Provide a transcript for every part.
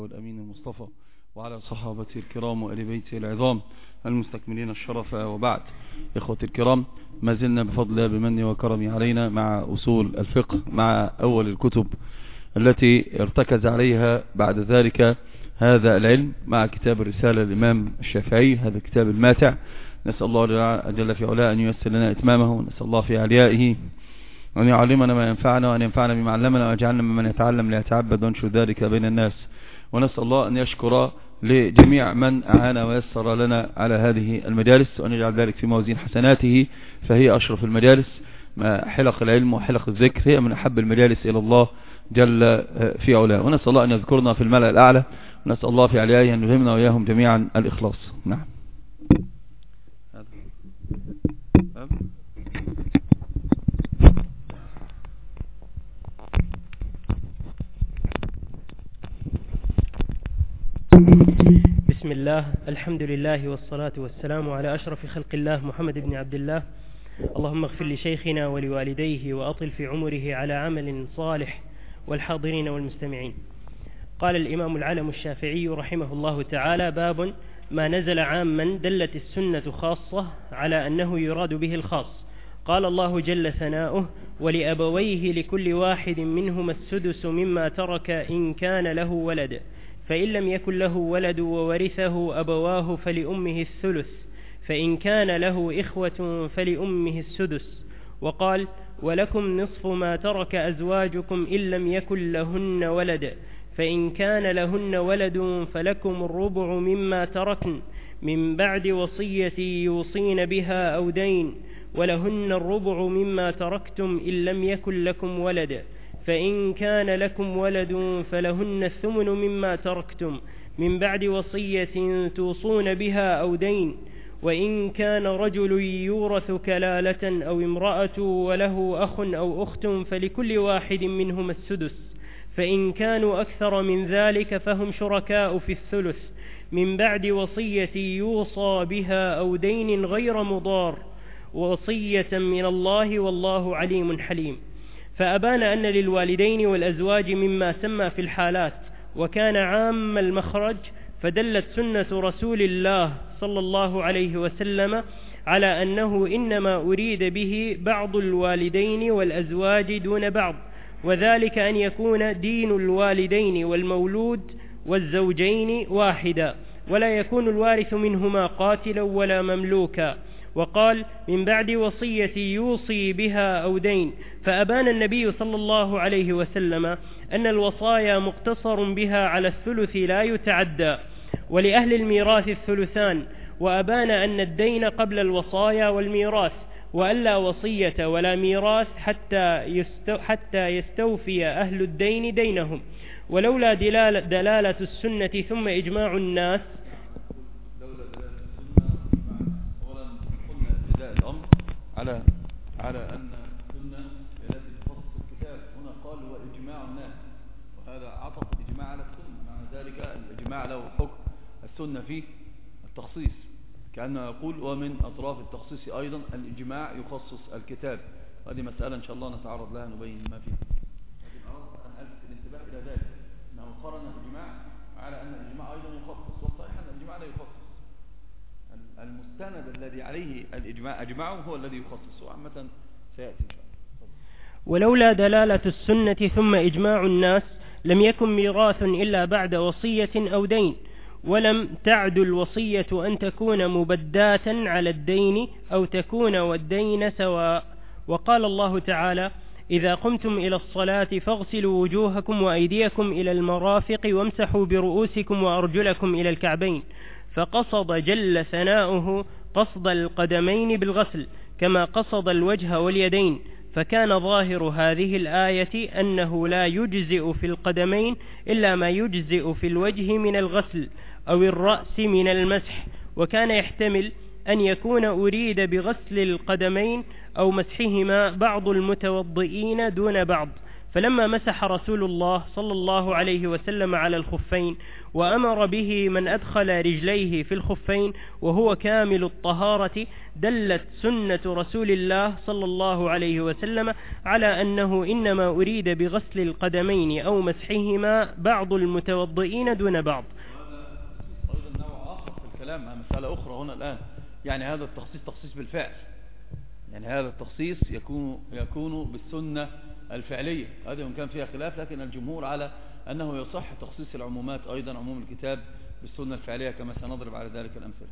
والأمين المصطفى وعلى صحابته الكرام وآل بيته العظام المستكملين الشرف، وبعد. إخوتي الكرام، ما زلنا بفضل الله بمنه وكرمه علينا مع أصول الفقه، مع أول الكتب التي ارتكز عليها بعد ذلك هذا العلم، مع كتاب الرسالة الإمام الشافعي، هذا الكتاب الماتع. نسأل الله جل في علاه أن ييسر لنا إتمامه، ونسأل الله في عليائه أن يعلمنا ما ينفعنا وأن ينفعنا بما علمنا، ويجعلنا ممن يتعلم ليتعبد وينشر ذلك بين الناس. ونسأل الله أن يشكر لجميع من أعان ويسر لنا على هذه المجالس، وأن يجعل ذلك في موازين حسناته، فهي أشرف المجالس. حلق العلم وحلق الذكر هي من أحب المجالس إلى الله جل في علاه. ونسأل الله أن يذكرنا في الملأ الأعلى، ونسأل الله في عليائه أن يلهمنا وإياهم جميعا الإخلاص. نعم. بسم الله، الحمد لله والصلاة والسلام على أشرف خلق الله محمد بن عبد الله. اللهم اغفر لشيخنا ولوالديه وأطل في عمره على عمل صالح والحاضرين والمستمعين. قال الإمام العلم الشافعي رحمه الله تعالى: باب ما نزل عاما دلت السنة خاصة على أنه يراد به الخاص. قال الله جل ثناؤه: ولأبويه لكل واحد منهما السدس مما ترك إن كان له ولد، فإن لم يكن له ولد وورثه أبواه فلأمه الثلث، فإن كان له إخوة فلأمه السدس. وقال: ولكم نصف ما ترك أزواجكم إن لم يكن لهن ولد، فإن كان لهن ولد فلكم الربع مما تركن من بعد وصية يوصين بها أو دين، ولهن الربع مما تركتم إن لم يكن لكم ولد، فإن كان لكم ولد فلهن الثمن مما تركتم من بعد وصية توصون بها أو دين، وإن كان رجل يورث كلالة أو امرأة وله أخ أو أخت فلكل واحد منهما السدس، فإن كانوا أكثر من ذلك فهم شركاء في الثلث من بعد وصية يوصى بها أو دين غير مضار، وصية من الله والله عليم حليم. فأبان أن للوالدين والأزواج مما سمى في الحالات، وكان عام المخرج، فدلت سنة رسول الله صلى الله عليه وسلم على أنه إنما أريد به بعض الوالدين والأزواج دون بعض، وذلك أن يكون دين الوالدين والمولود والزوجين واحدا، ولا يكون الوارث منهما قاتلا ولا مملوكا. وقال: من بعد وصية يوصي بها أو دين. فأبان النبي صلى الله عليه وسلم أن الوصايا مقتصر بها على الثلث لا يتعدى، ولأهل الميراث الثلثان. وأبان أن الدين قبل الوصايا والميراث، وألا وصية ولا ميراث حتى يستوفي أهل الدين دينهم. ولولا دلالة السنة ثم إجماع الناس على أن السنة التي تخصص الكتاب هنا قال وإجماع الناس، وهذا عطف الإجماع على السنة، مع ذلك الإجماع له حكم السنة فيه التخصيص، كأنه يقول ومن أطراف التخصيص أيضا الإجماع يخصص الكتاب. هذه مسألة إن شاء الله نتعرض لها نبين ما فيه، لكن أردت أن ألفت الانتباه إلى ذلك أنه قرن الإجماع على أن الإجماع أيضا يخصص، والصحيح أن الإجماع لا يخصص. المستند الذي عليه الإجماع أجمعه هو الذي يخصص، وعامة سيأتي إن شاء الله. ولولا دلالة السنة ثم إجماع الناس لم يكن ميراث إلا بعد وصية أو دين، ولم تعد الوصية أن تكون مبداة على الدين أو تكون والدين سواء. وقال الله تعالى: إذا قمتم إلى الصلاة فاغسلوا وجوهكم وأيديكم إلى المرافق وامسحوا برؤوسكم وأرجلكم إلى الكعبين. فقصد جل ثناؤه قصد القدمين بالغسل كما قصد الوجه واليدين، فكان ظاهر هذه الآية أنه لا يجزئ في القدمين إلا ما يجزئ في الوجه من الغسل أو الرأس من المسح، وكان يحتمل أن يكون أريد بغسل القدمين أو مسحهما بعض المتوضئين دون بعض، فلما مسح رسول الله صلى الله عليه وسلم على الخفين وأمر به من أدخل رجليه في الخفين وهو كامل الطهارة، دلت سنة رسول الله صلى الله عليه وسلم على أنه إنما أريد بغسل القدمين أو مسحهما بعض المتوضئين دون بعض. أيضا نوع آخر في الكلام عن مسألة أخرى هنا الآن، يعني هذا التخصيص تخصيص بالفعل، يعني هذا التخصيص يكون بالسنة الفعلية، هذا وإن كان فيها خلاف، لكن الجمهور على أنه يصح تخصيص العمومات أيضا عموم الكتاب بالسنة الفعلية كما سنضرب على ذلك الأمثلة.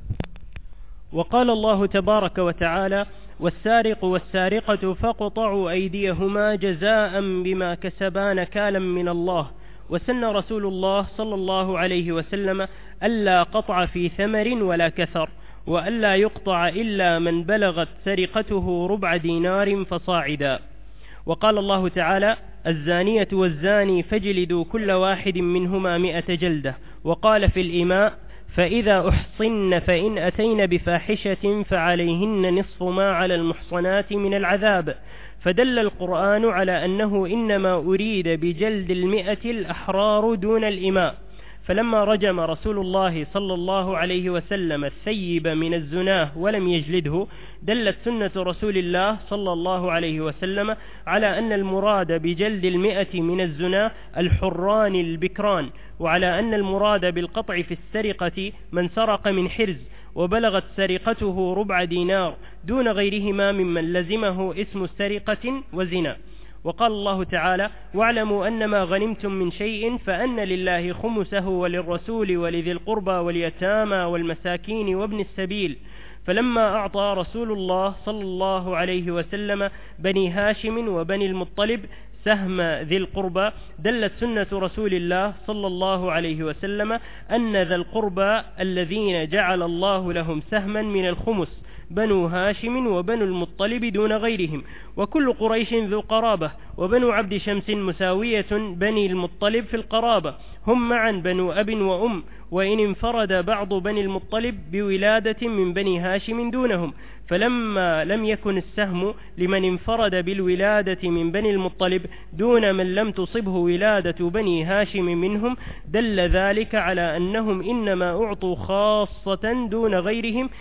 وقال الله تبارك وتعالى: والسارق والسارقة فاقطعوا أيديهما جزاء بما كسبا نكالا من الله. وسن رسول الله صلى الله عليه وسلم ألا قطع في ثمر ولا كثر، وألا يقطع إلا من بلغت سرقته ربع دينار فصاعدا. وقال الله تعالى: الزانية والزاني فاجلدوا كل واحد منهما 100 جلدة. وقال في الإماء: فإذا أحصن فإن أتين بفاحشة فعليهن نصف ما على المحصنات من العذاب. فدل القرآن على أنه إنما أريد بجلد 100 الأحرار دون الإماء. فلما رجم رسول الله صلى الله عليه وسلم الثيب من الزناه ولم يجلده، دلت سنة رسول الله صلى الله عليه وسلم على أن المراد بجلد 100 من الزنا الحران البكران، وعلى أن المراد بالقطع في السرقة من سرق من حرز وبلغت سرقته ربع دينار دون غيرهما ممن لزمه اسم سرقة وزنا. وقال الله تعالى: واعلموا أنما غنمتم من شيء فأن لله خمسه وللرسول ولذي القربى واليتامى والمساكين وابن السبيل. فلما أعطى رسول الله صلى الله عليه وسلم بني هاشم وبني المطلب سهم ذي القربى، دلت سنة رسول الله صلى الله عليه وسلم أن ذا القربى الذين جعل الله لهم سهما من الخمس بنو هاشم وبنو المطلب دون غيرهم، وكل قريش ذو قرابة، وبنو عبد شمس مساوية بني المطلب في القرابة، هم معا بنو أب وأم، وإن انفرد بعض بني المطلب بولادة من بني هاشم دونهم. فلما لم يكن السهم لمن انفرد بالولادة من بني المطلب دون من لم تصبه ولادة بني هاشم منهم، دل ذلك على أنهم إنما أعطوا خاصة دون غيرهم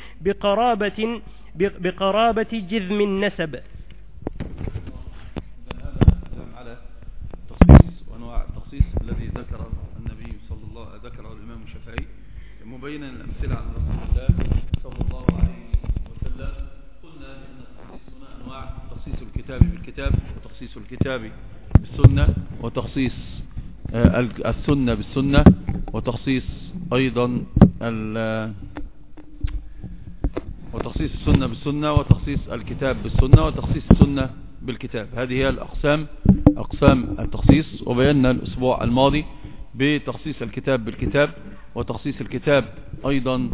بقرابة جذم النسب. على التخصيص وأنواع التخصيص الذي ذكره النبي ذكره الإمام الشافعي مبينا الأمثلة عن رسول الله صلى الله عليه وسلم. قلنا إن التخصيص هنا أنواع: تخصيص الكتاب بالكتاب، وتخصيص الكتاب بالسنة، وتخصيص السنة بالسنة، وتخصيص أيضا وتخصيص السنة بالسنة، وتخصيص الكتاب بالسنة، وتخصيص السنة بالكتاب. هذه هي أقسام التخصيص. وبينا الأسبوع الماضي بتخصيص الكتاب بالكتاب، وتخصيص الكتاب أيضا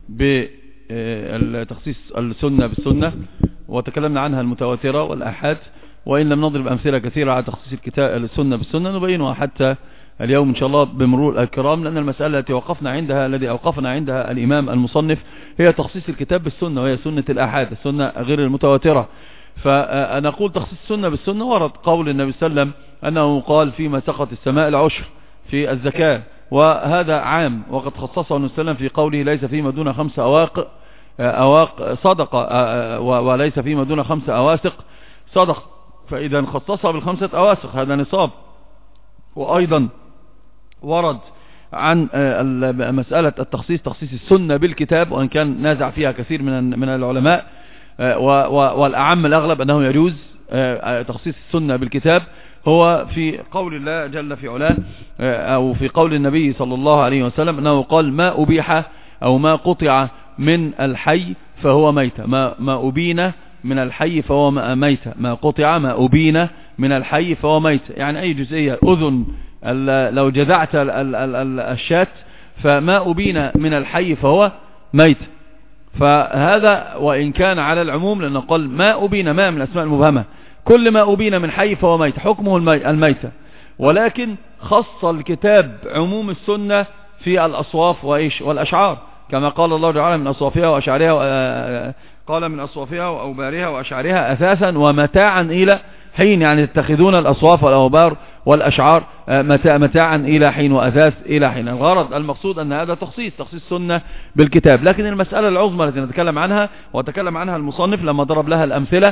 بتخصيص السنة بالسنة، وتكلمنا عنها المتواترة والآحاد، وإن لم نضرب أمثلة كثيرة على تخصيص الكتاب السنة بالسنة نبينها حتى اليوم إن شاء الله بمرور الكرام، لأن المسألة التي أوقفنا عندها الإمام المصنف هي تخصيص الكتاب بالسنة، وهي سنة الآحاد، السنة غير المتواترة. فنقول تخصيص السنة بالسنة ورد قول النبي صلى الله عليه وسلم أنه قال: فيما سقط السماء العشر في الزكاة، وهذا عام، وقد خصصه النبي صلى الله عليه وسلم في قوله: ليس فيما دون 5 أواق صدقة، وليس فيما دون 5 أواسق صدقة. فإذا خصصها ب5 أواسق هذا نصاب. وأيضا ورد عن مسألة التخصيص تخصيص السنة بالكتاب، وأن كان نازع فيها كثير من العلماء، والأعم الأغلب أنه يجوز تخصيص السنة بالكتاب، هو في قول الله جل في علاه، أو في قول النبي صلى الله عليه وسلم أنه قال: ما أبيح أو ما قطع من الحي فهو ميت، ما أبين من الحي فهو ميت، ما قطع ما أبين من الحي فهو ميت. يعني أي جزئية، أذن لو جذعت الشاة فما أبين من الحي فهو ميت. فهذا وإن كان على العموم، لأنه قال ما أبين، ما من الأسماء المبهمة، كل ما أبين من حي فهو ميت، حكمه الميتة. ولكن خص الكتاب عموم السنة في الأصواف والأشعار، كما قال الله تعالى: من أصوافها وأشعارها، قال: من أصوافها وأوبارها وأشعارها أثاثا ومتاعا إلى حين، يعني تتخذون الأصواف والأوبار والأشعار متاعا إلى حين وأثاث إلى حين. الغرض المقصود أن هذا تخصيص سنة بالكتاب. لكن المسألة العظمى التي نتكلم عنها وتكلم عنها المصنف لما ضرب لها الأمثلة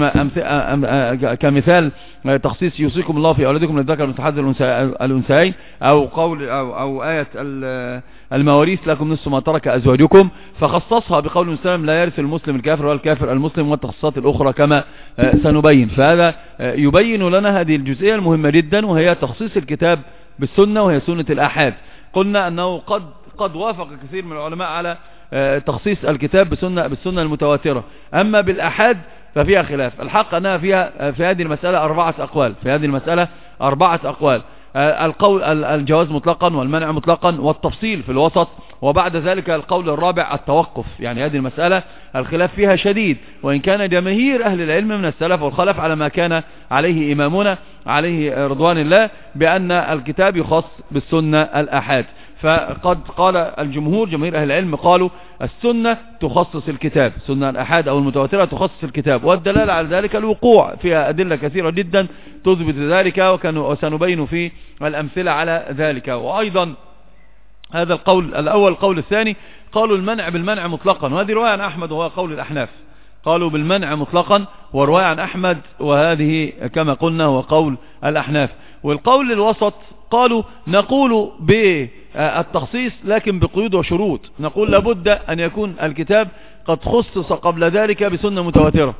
كمثال تخصيص يوصيكم الله في أولادكم للذكر مثل حظ الأنثيين، أو قول أو آية المواريث لكم نصف ما ترك أزواجكم، فخصصها بقول المسلم لا يرث المسلم الكافر ولا الكافر المسلم، والتخصيصات الأخرى كما سنبين. فهذا يبين لنا هذه الجزئية المهمة جدا، وهي تخصيص الكتاب بالسنة، وهي سنة الآحاد. قلنا أنه قد وافق كثير من العلماء على تخصيص الكتاب بالسنة المتواترة، أما بالآحاد ففيها خلاف. الحق أنها فيها في هذه المسألة 4 أقوال، في هذه المسألة 4 أقوال: القول الجواز مطلقا، والمنع مطلقا، والتفصيل في الوسط، وبعد ذلك القول الرابع التوقف. يعني هذه المسألة الخلاف فيها شديد، وإن كان جماهير أهل العلم من السلف والخلف على ما كان عليه إمامنا عليه رضوان الله بأن الكتاب يخص بالسنة الآحاد. فقد قال الجمهور، جماهير أهل العلم قالوا السنة تخصص الكتاب، السنة الآحاد أو المتواترة تخصص الكتاب، والدلالة على ذلك الوقوع فيها أدلة كثيرة جدا تثبت ذلك، وسنبين في الأمثلة على ذلك. وأيضا هذا القول الأول. القول الثاني قالوا المنع بالمنع مطلقا، وهذه رواية عن أحمد وهو قول الأحناف. قالوا بالمنع مطلقا ورواية عن أحمد، وهذه كما قلنا هو قول الأحناف. والقول الوسط قالوا نقول بالتخصيص لكن بقيود وشروط، نقول لابد أن يكون الكتاب قد خصص قبل ذلك بسنة متواترة،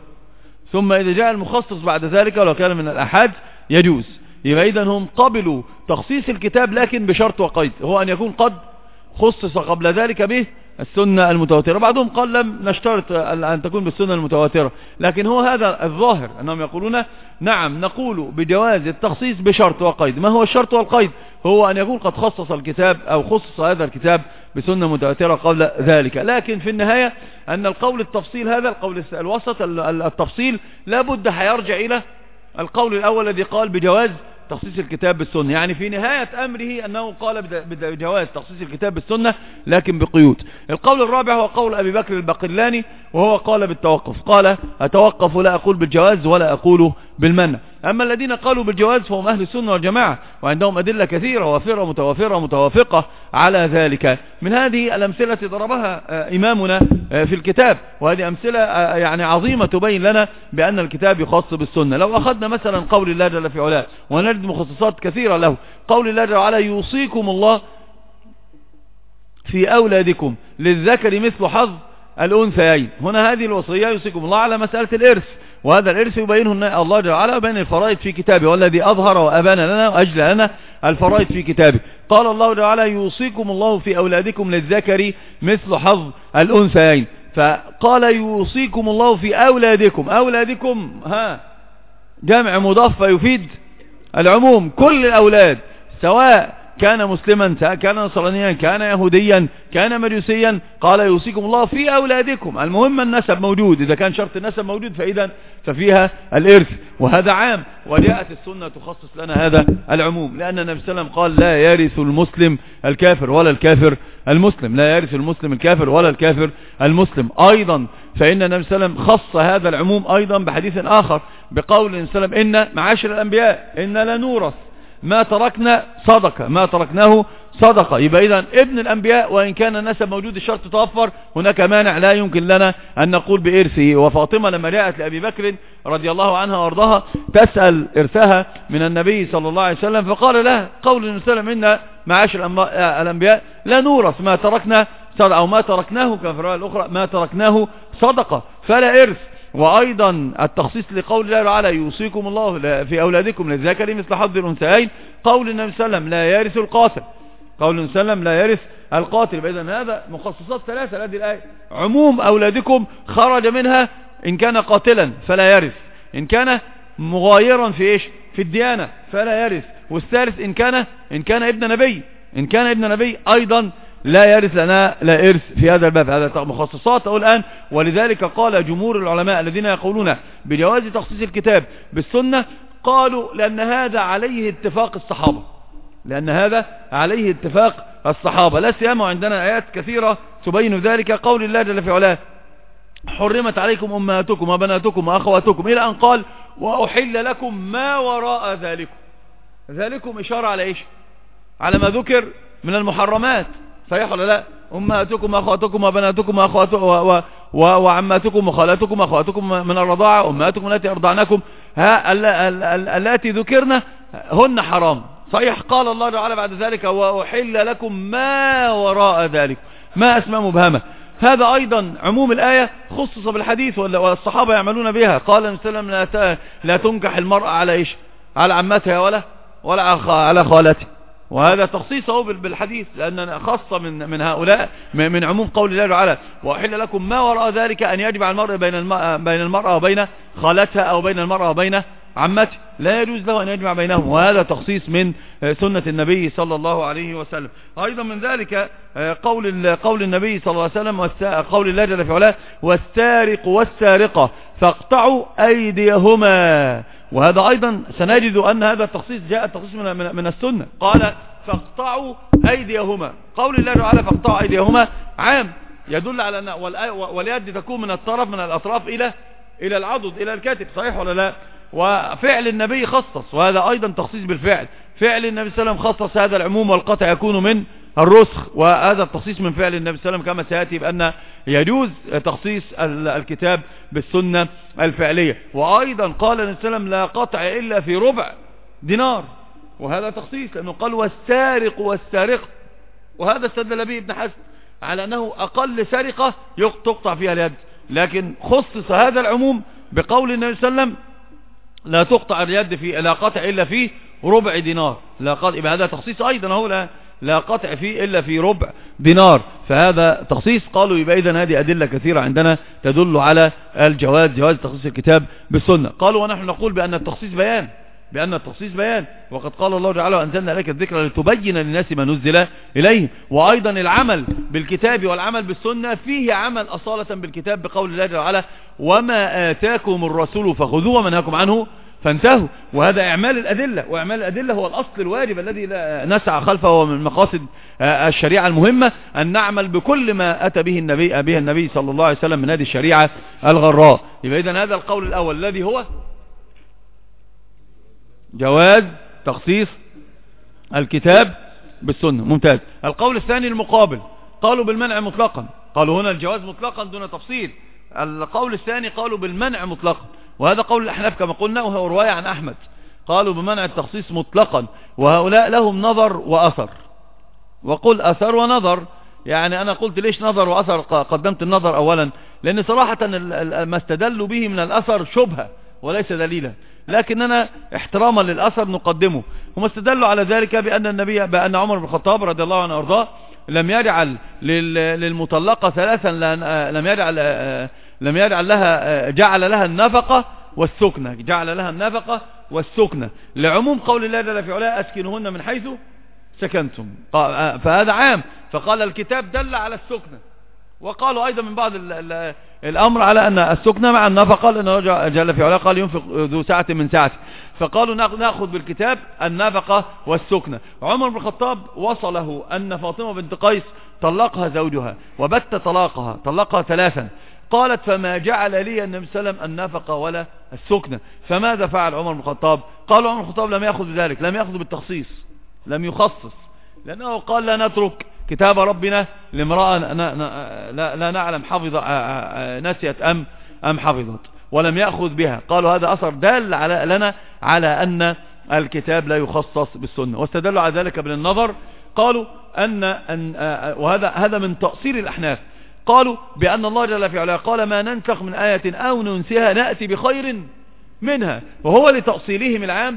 ثم إذا جاء المخصص بعد ذلك ولو كان من الأحاد يجوز. يبقى إذن هم قبلوا تخصيص الكتاب لكن بشرط وقيد، هو أن يكون قد خصص قبل ذلك به السنة المتواترة. بعضهم قال لم نشترط أن تكون بالسنة المتواترة، لكن هو هذا الظاهر أنهم يقولون نعم نقول بجواز التخصيص بشرط وقيد. ما هو الشرط والقيد؟ هو أن يكون قد خصص الكتاب أو خصص هذا الكتاب بسنة متواترة قبل ذلك. لكن في النهاية أن القول التفصيل هذا القول الوسط التفصيل لابد هيرجع إلى القول الأول الذي قال بجواز تخصيص الكتاب بالسنة، يعني في نهاية أمره أنه قال بجواز تخصيص الكتاب بالسنة لكن بقيود. القول الرابع هو قول أبي بكر الباقلاني، وهو قال بالتوقف، قال أتوقف لا أقول بالجواز ولا أقول بالمنع. أما الذين قالوا بالجواز فهم أهل السنة والجماعة، وعندهم أدلة كثيرة وافرة متوافرة متوافقة على ذلك. من هذه الأمثلة ضربها إمامنا في الكتاب، وهذه أمثلة يعني عظيمة تبين لنا بأن الكتاب يخص بالسنة. لو أخذنا مثلا قول الله جل في علاه، ونجد مخصصات كثيرة له، قول الله جل وعلا يوصيكم الله في أولادكم للذكر مثل حظ الأنثيين. هنا هذه الوصية يوصيكم الله على مسألة الإرث، وهذا الإرث يبينه الله جل وعلا بين الفرائض في كتابه، والذي أظهر وأبان لنا وأجل لنا الفرائض في كتابه. قال الله جل وعلا يوصيكم الله في أولادكم للذكر مثل حظ الأنثيين، فقال يوصيكم الله في أولادكم. أولادكم جمع مضاف يفيد العموم، كل الأولاد سواء كان مسلما كان نصرانيا كان يهوديا كان مجوسيا، قال يوصيكم الله في أولادكم. المهم النسب موجود، إذا كان شرط النسب موجود ففيها الإرث، وهذا عام. وجاءت السنة تخصص لنا هذا العموم، لأن النبي صلى الله عليه وسلم قال لا يرث المسلم الكافر ولا الكافر المسلم، لا يرث المسلم الكافر ولا الكافر المسلم. أيضا فإن النبي صلى الله عليه وسلم خص هذا العموم أيضا بحديث آخر بقول النبي صلى الله عليه وسلم إن معاشر الأنبياء إن لا نورث ما تركنا صدقة، ما تركناه صدقة. يبقى إذن ابن الأنبياء وإن كان النسب موجود الشرط توفر، هناك مانع لا يمكن لنا أن نقول بإرثه. وفاطمة لما جاءت لأبي بكر رضي الله عنها وارضاها تسأل إرثها من النبي صلى الله عليه وسلم، فقال لها قول النبي صلى الله عليه وسلم إن معاشر الأنبياء لا نورث ما تركنا صدقة، أو ما تركناه كما في الرواية الأخرى ما تركناه صدقة فلا إرث. وأيضا التخصيص لقول الله تعالى يوصيكم الله في أولادكم للذكر مثل حظ الأنثيين، قول النبي صلى الله عليه وسلم لا يرث القاتل، قول النبي صلى الله عليه وسلم لا يرث القاتل. إذن هذا مخصصات ثلاثة هذه الآية. عموم أولادكم خرج منها إن كان قاتلا فلا يرث، إن كان مغايرا في إيش في الديانة فلا يرث، والثالث إن كان ابن نبي، إن كان ابن نبي أيضا لا يرث لنا لا إرث في هذا الباب. هذا مخصصات الآن. ولذلك قال جمهور العلماء الذين يقولون بجواز تخصيص الكتاب بالسنة، قالوا لأن هذا عليه اتفاق الصحابة، لأن هذا عليه اتفاق الصحابة، لا سيما عندنا آيات كثيرة تبين ذلك. قول الله جل في علاه حرمت عليكم أمهاتكم وبناتكم وأخواتكم إلى أن قال وأحل لكم ما وراء ذلكم إشارة على إيش؟ على ما ذكر من المحرمات، صحيح ولا لا؟ أمهاتكم وأخواتكم وبناتكم وعماتكم وخالاتكم وأخواتكم من الرضاعة، أمهاتكم التي أرضعنكم، التي ذكرنا هن حرام، صحيح. قال الله تعالى بعد ذلك وأحل لكم ما وراء ذلك، ما أسماء مبهمة. هذا أيضا عموم الآية خصص بالحديث والصحابة يعملون بها. قال النبي صلى الله عليه وسلم لا تنكح المرأة على إيش؟ على عمتها ولا على خالتها. وهذا تخصيصه بالحديث، لأننا خاصة من هؤلاء من عموم قول الله تعالى وأحل لكم ما وراء ذلك، أن يجمع المرء بين المرأة وبين خالتها أو بين المرأة وبين عمته، لا يجوز له أن يجمع بينهم. وهذا تخصيص من سنة النبي صلى الله عليه وسلم. أيضا من ذلك قول النبي صلى الله عليه وسلم قول الله جل في علاه والسارق والسارقة فاقطعوا أيديهما. وهذا أيضا سنجد أن هذا التخصيص جاء التخصيص من السنة. قال فاقطعوا أيديهما، قول الله تعالى فاقطعوا أيديهما عام، يدل على أن واليد تكون من الأطراف إلى العضد إلى الكتف، صحيح ولا لا؟ وفعل النبي خصص، وهذا أيضا تخصيص بالفعل. فعل النبي صلى الله عليه وسلم خصص هذا العموم، والقطع يكون من الرسخ، وهذا التخصيص من فعل النبي صلى الله عليه وسلم، كما سيأتي بأن يجوز تخصيص الكتاب بالسنة الفعلية. وأيضا قال النبي صلى الله عليه وسلم لا قطع إلا في ربع دينار، وهذا تخصيص، لأنه قال والسارق والسارقة، وهذا استدل به ابن حزم على أنه أقل سرقة تقطع فيها اليد، لكن خصص هذا العموم بقول النبي صلى الله عليه وسلم لا تقطع اليد لا قطع إلا في ربع دينار. لا قطع، يبقى هذا تخصيص أيضا، هو لا قطع فيه إلا في ربع دينار، فهذا تخصيص. قالوا يبقى إذن هذه أدلة كثيرة عندنا تدل على جواز تخصيص الكتاب بالسنة. قالوا ونحن نقول بأن التخصيص بيان، وقد قال الله تعالى وأنزلنا إليك الذكر لتبين للناس ما نزل إليهم. وأيضا العمل بالكتاب والعمل بالسنة فيه عمل أصالة بالكتاب بقول الله تعالى وما آتاكم الرسول فخذوه وما نهاكم عنه فانتهوا. وهذا إعمال الأدلة، وإعمال الأدلة هو الأصل الواجب الذي لا نسعى خلفه، ومن مقاصد الشريعة المهمة أن نعمل بكل ما أتى به النبي صلى الله عليه وسلم من هذه الشريعة الغراء. يبقى إذن هذا القول الأول الذي هو جواز تخصيص الكتاب بالسنة، ممتاز. القول الثاني المقابل، قالوا بالمنع مطلقا، قالوا هنا الجواز مطلقا دون تفصيل. القول الثاني قالوا بالمنع مطلقا، وهذا قول الأحناف كما قلنا، وهو رواية عن أحمد، قالوا بمنع التخصيص مطلقا. وهؤلاء لهم نظر وأثر، وقل أثر ونظر. يعني أنا قلت ليش نظر وأثر؟ قدمت النظر أولا لأن صراحة ما استدلوا به من الأثر شبهة وليس دليلا، لكننا احتراما للأثر نقدمه. هم استدلوا على ذلك بأن عمر بن الخطاب رضي الله عنه وارضاه لم يجعل للمطلقة ثلاثا، لم يجعل لها، جعل لها النفقة والسكنة، جعل لها النفقة والسكنة لعموم قول الله جل في علاه أسكنهن من حيث سكنتم، فهذا عام. فقال الكتاب دل على السكنة. وقالوا أيضا من بعض الأمر على أن السكنة مع النفقة، لأنه جل في علاه قال ينفق ذو ساعة من ساعته، فقالوا نأخذ بالكتاب النفقة والسكنة. عمر بن الخطاب وصله أن فاطمة بنت قيس طلقها زوجها وبت طلقها ثلاثا، قالت فما جعل لي النبي صلى الله عليه وسلم النفقة ولا السكنة، فماذا فعل عمر بن الخطاب؟ قالوا عمر بن الخطاب لم يأخذ بذلك، لم يأخذ بالتخصيص، لم يخصص، لأنه قال لا نترك كتاب ربنا لامرأة لا نعلم حفظ نسيت أم حفظت، ولم يأخذ بها. قالوا هذا أثر دال لنا على أن الكتاب لا يخصص بالسنة، واستدلوا على ذلك بالنظر. قالوا وهذا من تأصيل الأحناف، قالوا بأن الله جل في علاه قال ما ننسخ من آية أو ننسها نأتي بخير منها، وهو لتأصيلهم العام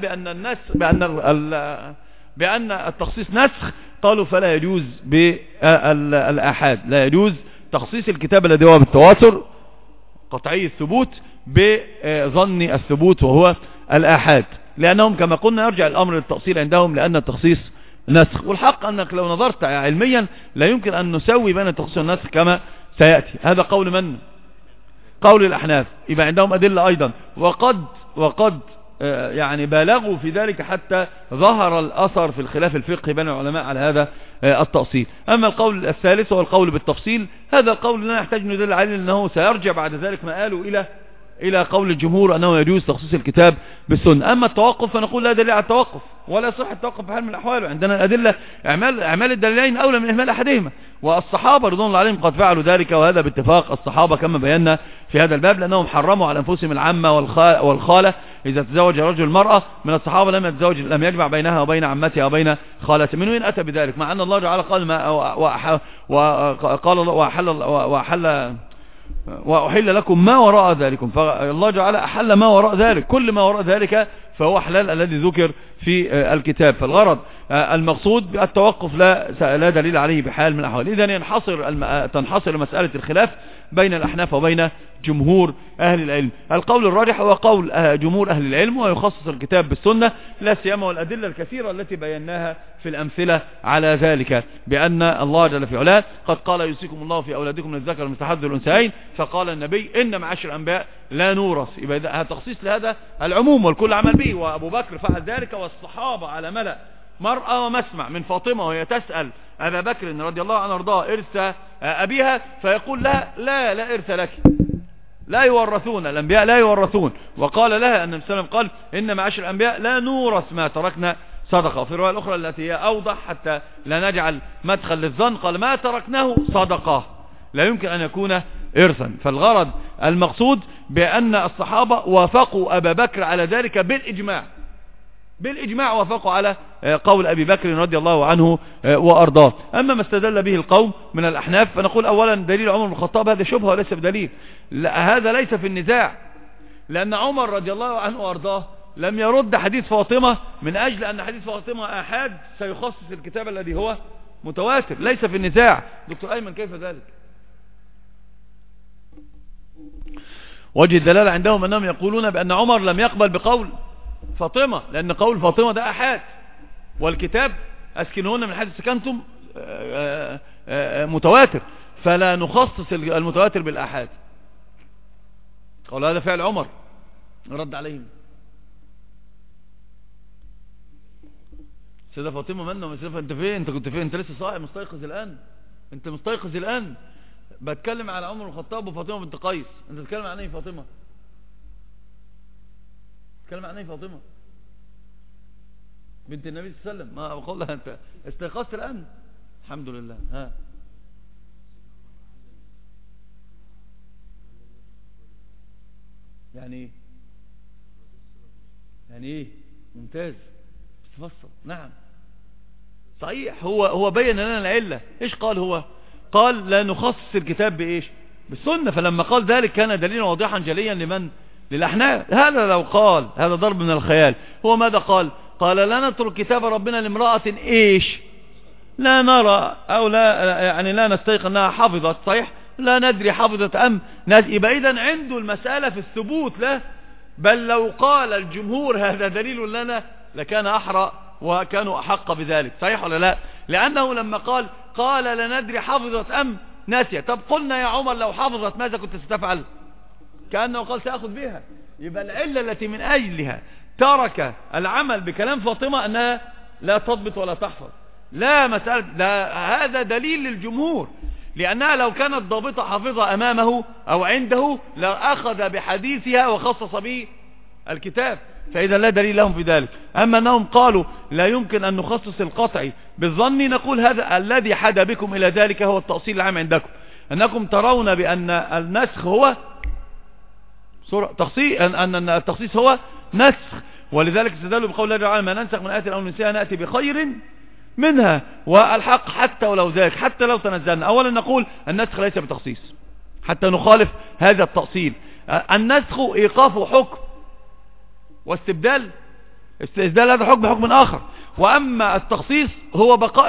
بأن التخصيص نسخ. قالوا فلا يجوز بالآحاد، لا يجوز تخصيص الكتاب الذي هو بالتواتر قطعي الثبوت بظن الثبوت وهو الآحاد، لأنهم كما قلنا يرجع الأمر للتأصيل عندهم، لأن التخصيص نسخ. والحق أنك لو نظرت علميا لا يمكن أن نسوي بين التخصيص والنسخ كما سيأتي. هذا قول من؟ قول الأحناف. يبقى عندهم أدلة أيضا، وقد يعني بالغوا في ذلك حتى ظهر الأثر في الخلاف الفقهي بين العلماء على هذا التأصيل. أما القول الثالث هو القول بالتفصيل، هذا القول لا يحتاج ندل عليه، لأنه سيرجع بعد ذلك ما قالوا إلى قول الجمهور أنه يجوز تخصيص الكتاب بالسنة. أما التوقف فنقول لا دليل على التوقف ولا صح التوقف في حال من الأحوال. عندنا الأدلة إعمال الدليلين أولى من إهمال أحدهما، والصحابة رضوان الله عليهم قد فعلوا ذلك، وهذا باتفاق الصحابة كما بينا في هذا الباب، لأنهم حرموا على أنفسهم العمة والخالة. إذا تزوج رجل المرأة من الصحابة لم يجمع بينها وبين عمتها وبين خالتها. من وين أتى بذلك؟ مع أن الله تعالى قال وأحل لكم ما وراء ذلكم، فالله تعالى أحل ما وراء ذلك، كل ما وراء ذلك فهو حلال الذي ذكر في الكتاب. فالغرض المقصود التوقف لا دليل عليه بحال من الأحوال. إذن تنحصر مسألة الخلاف بين الأحناف وبين جمهور أهل العلم. القول الراجح هو قول جمهور أهل العلم، ويخصص الكتاب بالسنة، لا سيما والأدلة الكثيرة التي بيناها في الأمثلة على ذلك، بأن الله جل في علاه قد قال يوصيكم الله في أولادكم للذكر مثل حظ الأنثيين، فقال النبي إن معاشر الأنبياء لا نورث. يبقى هذا تخصيص لهذا العموم والكل عمل به، وأبو بكر فعل ذلك، والصحابة على ملأ مرأة ومسمع من فاطمة وهي تسأل أبا بكر رضي الله عنه وارضاه إرث أبيها، فيقول لها لا إرث لك، لا يورثون، الأنبياء لا يورثون. وقال لها أن النبي قال إن معاشر الأنبياء لا نورث ما تركنا صدقة. وفي الرواية الأخرى التي هي أوضح حتى لا نجعل مدخل للظن قال ما تركناه صدقة، لا يمكن أن يكون إرثا. فالغرض المقصود بأن الصحابة وافقوا أبا بكر على ذلك بالإجماع وافقوا على قول أبي بكر رضي الله عنه وأرضاه. أما ما استدل به القوم من الأحناف فنقول أولا دليل عمر بن الخطاب هذا شبهة وليس بدليل، هذا ليس في النزاع، لأن عمر رضي الله عنه وأرضاه لم يرد حديث فاطمة من أجل أن حديث فاطمة آحاد سيخصص الكتاب الذي هو متواتر، ليس في النزاع. دكتور أيمن كيف ذلك؟ وجه الدلالة عندهم أنهم يقولون بأن عمر لم يقبل بقول فاطمة، لأن قول فاطمة ده أحاد، والكتاب أسكنهن من حيث سكنتم متواتر، فلا نخصص المتواتر بالأحاد. قالوا هذا فعل عمر، رد عليهم سيدة فاطمة منه مسيدة، انت فين؟ انت كنت فين؟ انت لسه صاحي مستيقظ الآن؟ انت مستيقظ الآن؟ بتكلم على عمر الخطاب وفاطمة بنت قيس، انت تتكلم عن ايه فاطمة؟ تتكلم عن ايه فاطمة بنت النبي صلى الله عليه وسلم؟ ما بقول لها انت استيقظت الآن؟ الحمد لله. ها يعني ايه؟ يعني ايه؟ ممتاز، تفصل. نعم صحيح، هو بين لنا العلة. ايش قال هو؟ قال لا نخصص الكتاب بايش؟ بالسنة. فلما قال ذلك كان دليلا واضحا جليا لمن؟ للأحناف. هذا لو قال هذا ضرب من الخيال. هو ماذا قال؟ قال لا نترك كتاب ربنا لامرأة ايش؟ لا نرى او لا يعني لا نستيقن انها حفظت، صحيح؟ لا ندري حفظت ام يبقى اذا عنده المسألة في الثبوت له. بل لو قال الجمهور هذا دليل لنا لكان أحرى وكانوا أحق بذلك، صحيح ولا لا؟ لأنه لما قال لا ندري حفظت أم ناسية. طب قلنا يا عمر لو حفظت ماذا كنت ستفعل؟ كأنه قال سأخذ بها. يبقى العلة التي من أجلها ترك العمل بكلام فاطمة أنها لا تضبط ولا تحفظ، لا مسألة، هذا دليل للجمهور، لأنها لو كانت ضابطة حافظة أمامه أو عنده لأخذ بحديثها وخصص به الكتاب، فإذا لا دليل لهم في ذلك. أما أنهم قالوا لا يمكن أن نخصص القطعي بالظن، نقول هذا الذي حدا بكم إلى ذلك هو التأصيل العام عندكم، أنكم ترون بأن النسخ هو أن التخصيص هو نسخ، ولذلك استدلوا بقول الله تعالى ما ننسخ من آية أو ننسيها نأتي بخير منها. والحق حتى ولو ذلك، حتى لو تنزلنا، أولا نقول النسخ ليس بتخصيص حتى نخالف هذا التأصيل. النسخ إيقاف حكم واستبدال هذا حكم بحكم آخر، وأما التخصيص هو بقاء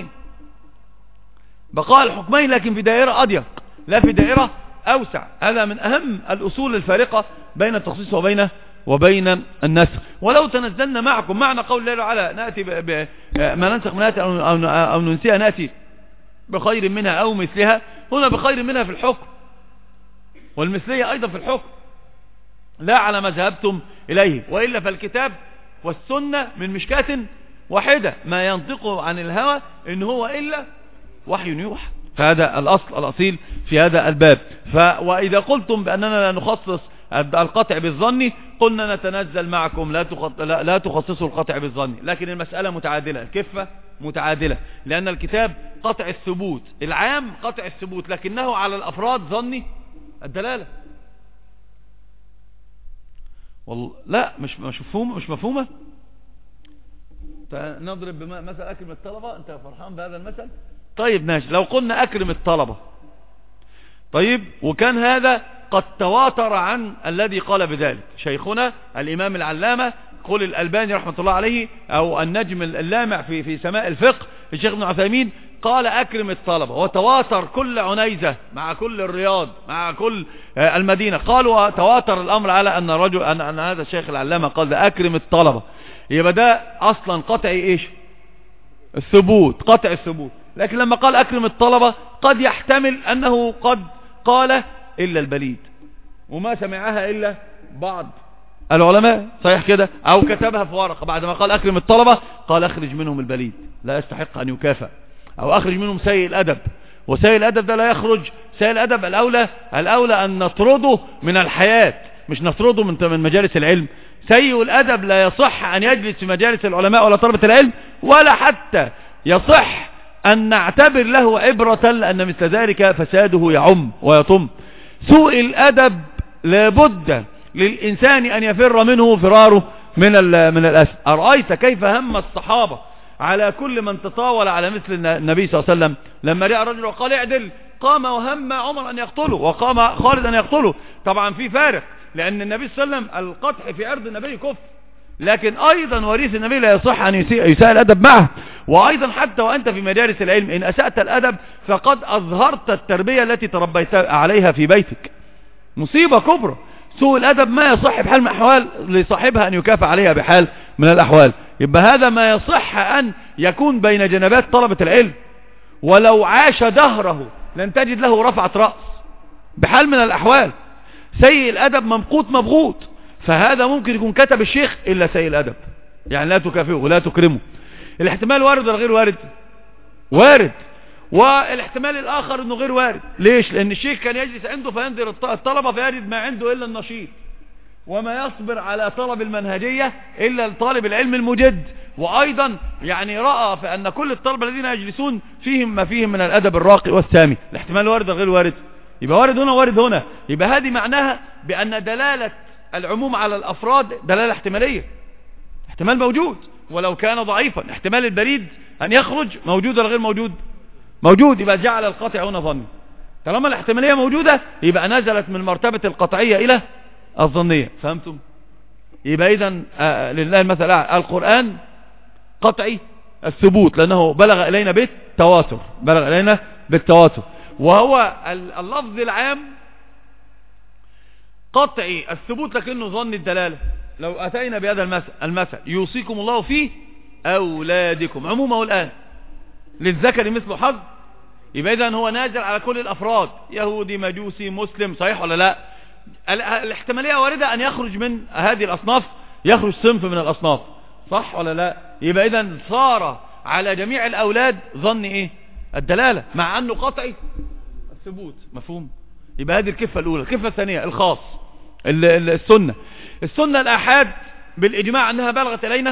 الحكمين لكن في دائرة أضيق لا في دائرة أوسع. هذا من أهم الأصول الفارقة بين التخصيص وبين النسخ. ولو تنزلنا معكم معنى قول الله تعالى نأتي ما ننسخ من آية أو ننسيها نأتي بخير منها أو مثلها، هنا بخير منها في الحكم والمثلية أيضا في الحكم، لا على ما ذهبتم إليه، وإلا فالكتاب والسنة من مشكاة واحدة، ما ينطق عن الهوى إن هو إلا وحي يوحى. فهذا الأصل الأصيل في هذا الباب. وإذا قلتم بأننا لا نخصص القطع بالظن قلنا نتنزل معكم لا تخصصوا القطع بالظن، لكن المسألة متعادلة، الكفة متعادلة، لأن الكتاب قطع الثبوت العام قطع الثبوت، لكنه على الأفراد ظني الدلالة. والله لا مش مفهومة. نضرب مثل أكرم الطلبة، أنت فرحان بهذا المثل؟ طيب ماشي، لو قلنا أكرم الطلبة، طيب وكان هذا قد تواتر عن الذي قال بذلك شيخنا الإمام العلامة قول الألباني رحمة الله عليه، أو النجم اللامع في سماء الفقه الشيخ ابن عثيمين، قال أكرم الطلبة، وتواتر كل عنيزة مع كل الرياض مع كل المدينة، قالوا تواتر الأمر على أن هذا الشيخ العلامة قال أكرم الطلبة، يبقى ده أصلا قطع إيش؟ الثبوت، قطع الثبوت. لكن لما قال أكرم الطلبة قد يحتمل أنه قد قال إلا البليد وما سمعها إلا بعض العلماء، صحيح كده؟ أو كتبها في ورقة بعد ما قال أكرم الطلبة قال أخرج منهم البليد لا يستحق أن يكافأ، أو أخرج منهم سيء الأدب، وسيء الأدب ده لا يخرج، سيء الأدب الأولى أن نطرده من الحياة مش نطرده من مجالس العلم. سيء الأدب لا يصح أن يجلس في مجالس العلماء ولا طلبة العلم، ولا حتى يصح أن نعتبر له عبرة، لأن مثل ذلك فساده يعم ويطم. سوء الأدب لابد للإنسان أن يفر منه فراره من الأسف. أرأيت كيف هم الصحابة على كل من تطاول على مثل النبي صلى الله عليه وسلم لما رأى رجل وقال اعدل، قام وهم عمر أن يقتله وقام خالد أن يقتله. طبعا في فارق، لأن النبي صلى الله عليه وسلم القطع في عرض النبي كفر، لكن أيضا وريث النبي لا يصح أن يساء الأدب معه. وأيضا حتى وأنت في مجالس العلم إن أسأت الأدب فقد أظهرت التربية التي تربيت عليها في بيتك، مصيبة كبرى. سوء الأدب ما يصح بحال من الأحوال لصاحبها أن يكافئ عليها بحال من الأحوال. يبقى هذا ما يصح أن يكون بين جنبات طلبة العلم، ولو عاش دهره لن تجد له رفعة رأس بحال من الأحوال. سيء الأدب ممقوت مبغوط، فهذا ممكن يكون كتب الشيخ إلا سيء الأدب، يعني لا تكافئه ولا تكرمه. الاحتمال وارد ولا غير وارد؟ وارد. والاحتمال الآخر انه غير وارد. ليش؟ لأن الشيخ كان يجلس عنده فينذر الطلبة فيجد ما عنده إلا النشيط، وما يصبر على طلب المنهجية إلا طالب العلم المجد. وأيضا يعني رأى فأن كل الطلبة الذين يجلسون فيهم ما فيهم من الأدب الراقي والسامي. الاحتمال وارد ولا غير وارد؟ يبقى وارد هنا وارد هنا. يبقى هذه معناها بأن دلالة العموم على الأفراد دلالة احتمالية، احتمال موجود ولو كان ضعيفا. احتمال البريد أن يخرج موجود ولا غير موجود؟ موجود. يبقى جعل القطع هنا ظني. طالما الاحتمالية موجودة يبقى نزلت من مرتبة القطعية إلى الظنية. فهمتم؟ يبقى إذن لله المثل القرآن قطعي الثبوت، لأنه بلغ إلينا بالتواتر، بلغ إلينا بالتواتر. وهو اللفظ العام قطعي الثبوت لكنه ظن الدلالة. لو أتينا بهذا المثل يوصيكم الله في أولادكم، عمومه الآن للذكر مثل حظ، يبقى إذن هو نازل على كل الأفراد، يهودي مجوسي مسلم، صحيح ولا لا؟ الاحتمالية واردة أن يخرج من هذه الأصناف، يخرج صنف من الأصناف، صح ولا لا؟ يبقى إذن صار على جميع الأولاد ظن إيه؟ الدلالة، مع أنه قطعي الثبوت. مفهوم؟ يبقى هذه الكفة الأولى. الكفة الثانية الخاص السنة الآحاد بالإجماع أنها بلغت إلينا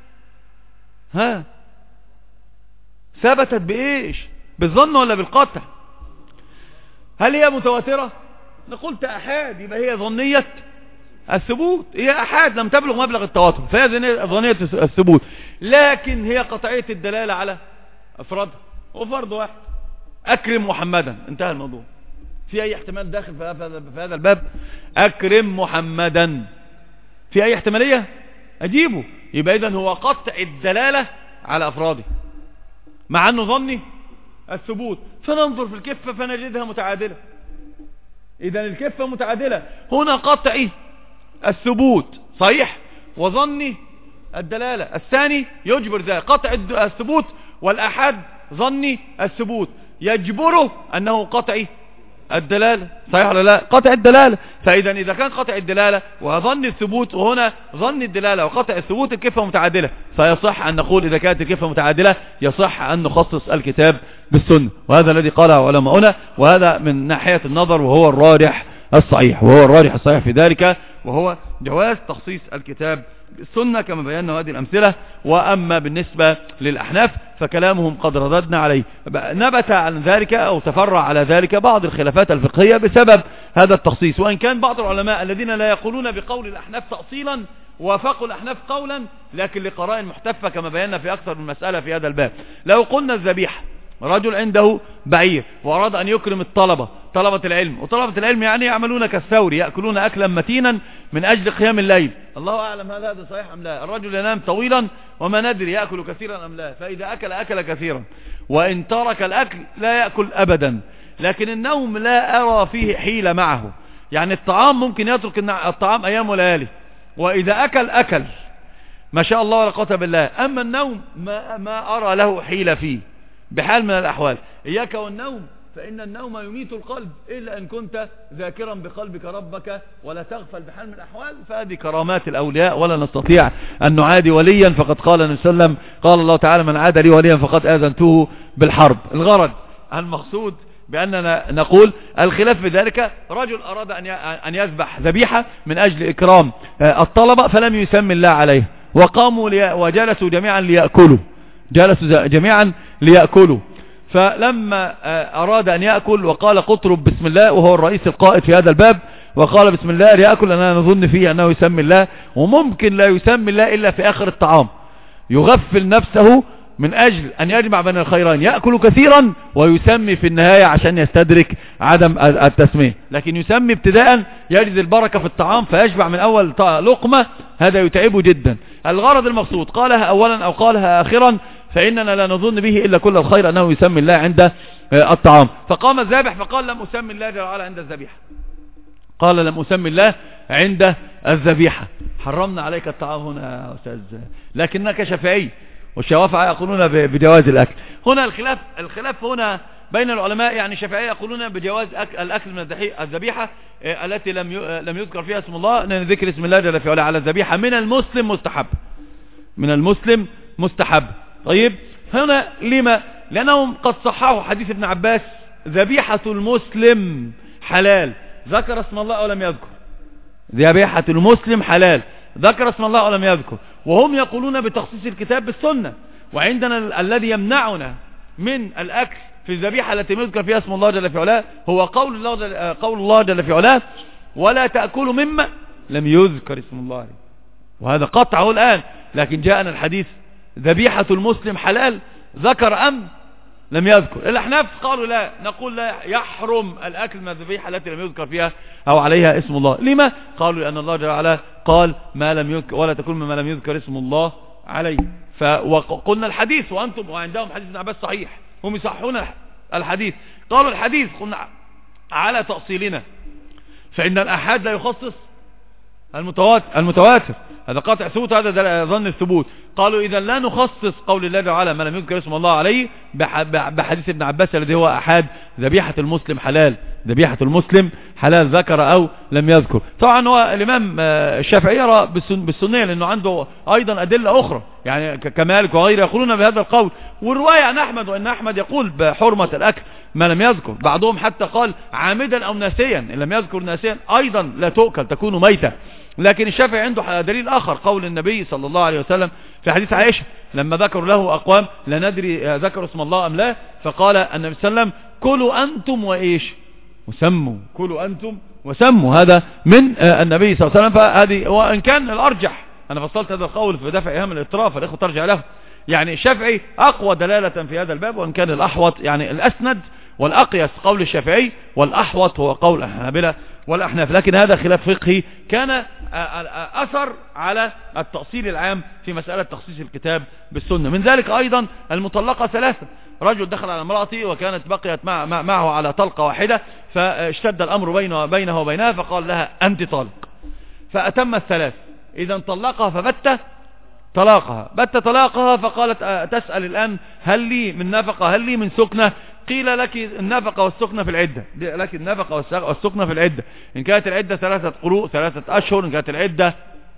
ثبتت بإيش؟ بالظن ولا بالقطع؟ هل هي متواترة؟ قلت أحاد يبقى هي ظنية الثبوت، هي أحاد لم تبلغ مبلغ التواتر فهي ظنية الثبوت، لكن هي قطعية الدلالة على أفرادها. وفرض واحد أكرم محمدا، انتهى الموضوع. في أي احتمال داخل في هذا الباب؟ أكرم محمدا، في أي احتمالية؟ أجيبه. يبقى إذن هو قطع الدلالة على أفراده مع أنه ظني الثبوت. فننظر في الكفة فنجدها متعادلة. إذن الكفة متعادلة، هنا قطعي الثبوت صحيح وظني الدلالة، الثاني يجبر ذلك قطع الثبوت، والأحد ظني الثبوت يجبره أنه قطعي الدلالة، صحيح ولا لا؟ قطع الدلالة. فإذا إذا كان قطع الدلالة وظن الثبوت، وهنا ظن الدلالة وقطع الثبوت، الكفة متعادلة. فيصح أن نقول إذا كانت الكفة متعادلة يصح أن نخصص الكتاب بالسنة، وهذا الذي قاله علماؤنا، وهذا من ناحية النظر وهو الراجح الصحيح، وهو الراجح الصحيح في ذلك، وهو جواز تخصيص الكتاب بالسنة كما بينا هذه الأمثلة. وأما بالنسبة للأحناف فكلامهم قد رددنا عليه، نبت عن ذلك أو تفرع على ذلك بعض الخلافات الفقهية بسبب هذا التخصيص. وإن كان بعض العلماء الذين لا يقولون بقول الأحناف تأصيلا وافقوا الأحناف قولا، لكن لقرائن محتفة كما بينا في أكثر من مسألة في هذا الباب. لو قلنا الذبيحة، رجل عنده بعير وأراد أن يكرم طلبة العلم، وطلبة العلم يعني يعملون كالثور، يأكلون أكلا متينا من أجل قيام الليل، الله أعلم هل هذا صحيح أم لا. الرجل ينام طويلا وما ندري يأكل كثيرا أم لا، فإذا أكل كثيرا، وإن ترك الأكل لا يأكل أبدا. لكن النوم لا أرى فيه حيلة معه، يعني الطعام ممكن يترك الطعام أيام وليالي، وإذا أكل ما شاء الله ولا قوة بالله. أما النوم ما أرى له حيلة فيه بحال من الأحوال. إياك والنوم، فإن النوم يميت القلب، إلا أن كنت ذاكرا بقلبك ربك ولا تغفل بحال من الأحوال. فهذه كرامات الأولياء، ولا نستطيع أن نعادي وليا، فقد قال النبي صلى الله عليه وسلم، قال الله تعالى: من عاد لي وليا فقد آذنته بالحرب. الغرض المقصود بأننا نقول الخلاف في ذلك، رجل أراد أن يذبح ذبيحة من أجل إكرام الطلبة فلم يسمي الله عليه، وقاموا وجلسوا جميعا ليأكلوا. فلما أراد أن يأكل وقال: قطرب بسم الله، وهو الرئيس القائد في هذا الباب، وقال بسم الله ليأكل، لأننا نظن فيه أنه يسمي الله، وممكن لا يسمي الله إلا في آخر الطعام، يغفل نفسه من أجل أن يجمع بين الخيرين، يأكل كثيرا ويسمي في النهاية عشان يستدرك عدم التسمية. لكن يسمي ابتداء يجد البركة في الطعام فيشبع من أول لقمة، هذا يتعبه جدا. الغرض المقصود قالها أولا أو قالها آخرا، فإننا لا نظن به إلا كل الخير أنه يسمي الله عند الطعام. فقام الذابح فقال: لم أسمي الله جل وعلا عند الذبيحة. قال: لم أسمي الله عند الذبيحة. حرمنا عليك الطعام هنا يا أستاذ، لكنك شافعي، والشوافع يقولون بجواز الأكل. هنا الخلاف هنا بين العلماء، يعني الشافعية يقولون بجواز الأكل من الذبيحة التي لم يذكر فيها اسم الله، لأن ذكر اسم الله جل وعلا على الذبيحة من المسلم مستحب. طيب هنا لما؟ لأنهم قد صححوا حديث ابن عباس: ذبيحة المسلم حلال، ذكر اسم الله أو لم يذكر. ذبيحة المسلم حلال، ذكر اسم الله أو لم يذكر. وهم يقولون بتخصيص الكتاب بالسنة، وعندنا الذي يمنعنا من الأكل في الذبيحة التي يذكر فيها اسم الله جل وعلا هو قول الله جل وعلا: ولا تأكلوا مما لم يذكر اسم الله عليه. وهذا قطعه الآن، لكن جاءنا الحديث: ذبيحة المسلم حلال، ذكر أم لم يذكر. الأحناف قالوا لا، نقول لا يحرم الأكل من الذبيحة التي لم يذكر فيها أو عليها اسم الله. لما؟ قالوا لأن الله جل وعلا قال: ما لم يذكر، ولا تكون مما لم يذكر اسم الله عليه. وقلنا الحديث، وأنتم وعندهم حديث ابن عباس صحيح، هم يصححون الحديث. قالوا الحديث قلنا على تأصيلنا، فإن الأحاد لا يخصص المتواتر، هذا قاطع ثبوت، هذا ظن الثبوت. قالوا إذا لا نخصص قول الله تعالى ما لم يذكر اسم الله عليه بحديث ابن عباس الذي هو أحاد: ذبيحة المسلم حلال، ذبيحة المسلم حلال، ذكر أو لم يذكر. طبعا هو الإمام الشافعي يرى بالسنية، لأنه عنده أيضا أدلة أخرى، يعني كمالك وغيره يقولون بهذا القول. والرواية عن أحمد، وإن أحمد يقول بحرمة الأكل ما لم يذكر، بعضهم حتى قال عامدا أو ناسيا، إن لم يذكر ناسيا أيضا لا تؤكل، تكون ميتة. لكن الشافعي عنده دليل آخر، قول النبي صلى الله عليه وسلم في حديث عائشة لما ذكروا له أقوام لا ندري ذكروا اسم الله أم لا، فقال النبي صلى الله عليه وسلم: كلوا أنتم وإيش وسموا، كلوا أنتم وسموا. هذا من النبي صلى الله عليه وسلم. فهذه وإن كان الأرجح، أنا فصلت هذا القول في دفع إيهام الإطراف، الإخوة ترجع له، يعني الشافعي أقوى دلالة في هذا الباب، وإن كان الأحوط يعني الأسند والأقيس قول الشافعي، والأحوط هو قول الحنابلة والأحناف. لكن هذا خلاف فقهي كان أثر على التأصيل العام في مسألة تخصيص الكتاب بالسنة. من ذلك أيضا المطلقة ثلاثة، رجل دخل على امرأته وكانت بقيت معه على طلقة واحدة، فاشتد الأمر بينه وبينها، فقال لها: أنت طالق، فأتم الثلاث. إذا طلقها فبت طلاقها، فقالت: تسأل الآن هل لي من نفقة، هل لي من سكنة؟ قيل: لك النفقة والسكنة في العدة، لك النفقة والسكنة في العدة، إن كانت العدة 3 قروء 3 أشهر، إن كانت العدة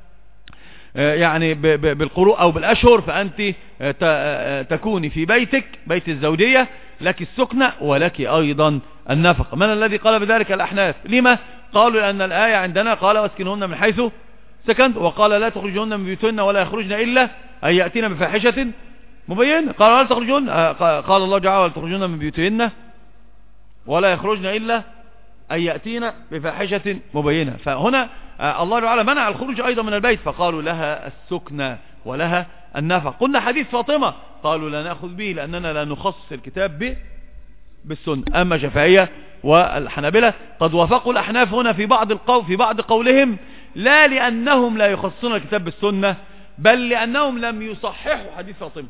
يعني بالقروء أو بالأشهر، فأنت تكوني في بيتك، بيت الزوجية، لك السكنة ولك أيضا النفقة. من الذي قال بذلك؟ الأحناف. لما؟ قالوا لأن الآية عندنا قال واسكنهن من حيث سكنت، وقال لا تخرجهن من بيوتهن ولا يخرجن إلا أن يأتين بفاحشة مبينة. قال لا تخرجون، قال الله تعالى ولا تخرجون من بيوتهن ولا يخرجن إلا أن يأتين بفاحشة مبينة. فهنا الله تعالى منع الخروج أيضا من البيت، فقالوا لها السكنى ولها النفقة. قلنا حديث فاطمة قالوا لا نأخذ به لأننا لا نخصص الكتاب بالسنة. أما شافعية والحنابلة قد وافقوا الأحناف هنا في بعض قولهم، لا لأنهم لا يخصصون الكتاب بالسنة، بل لأنهم لم يصححوا حديث فاطمة.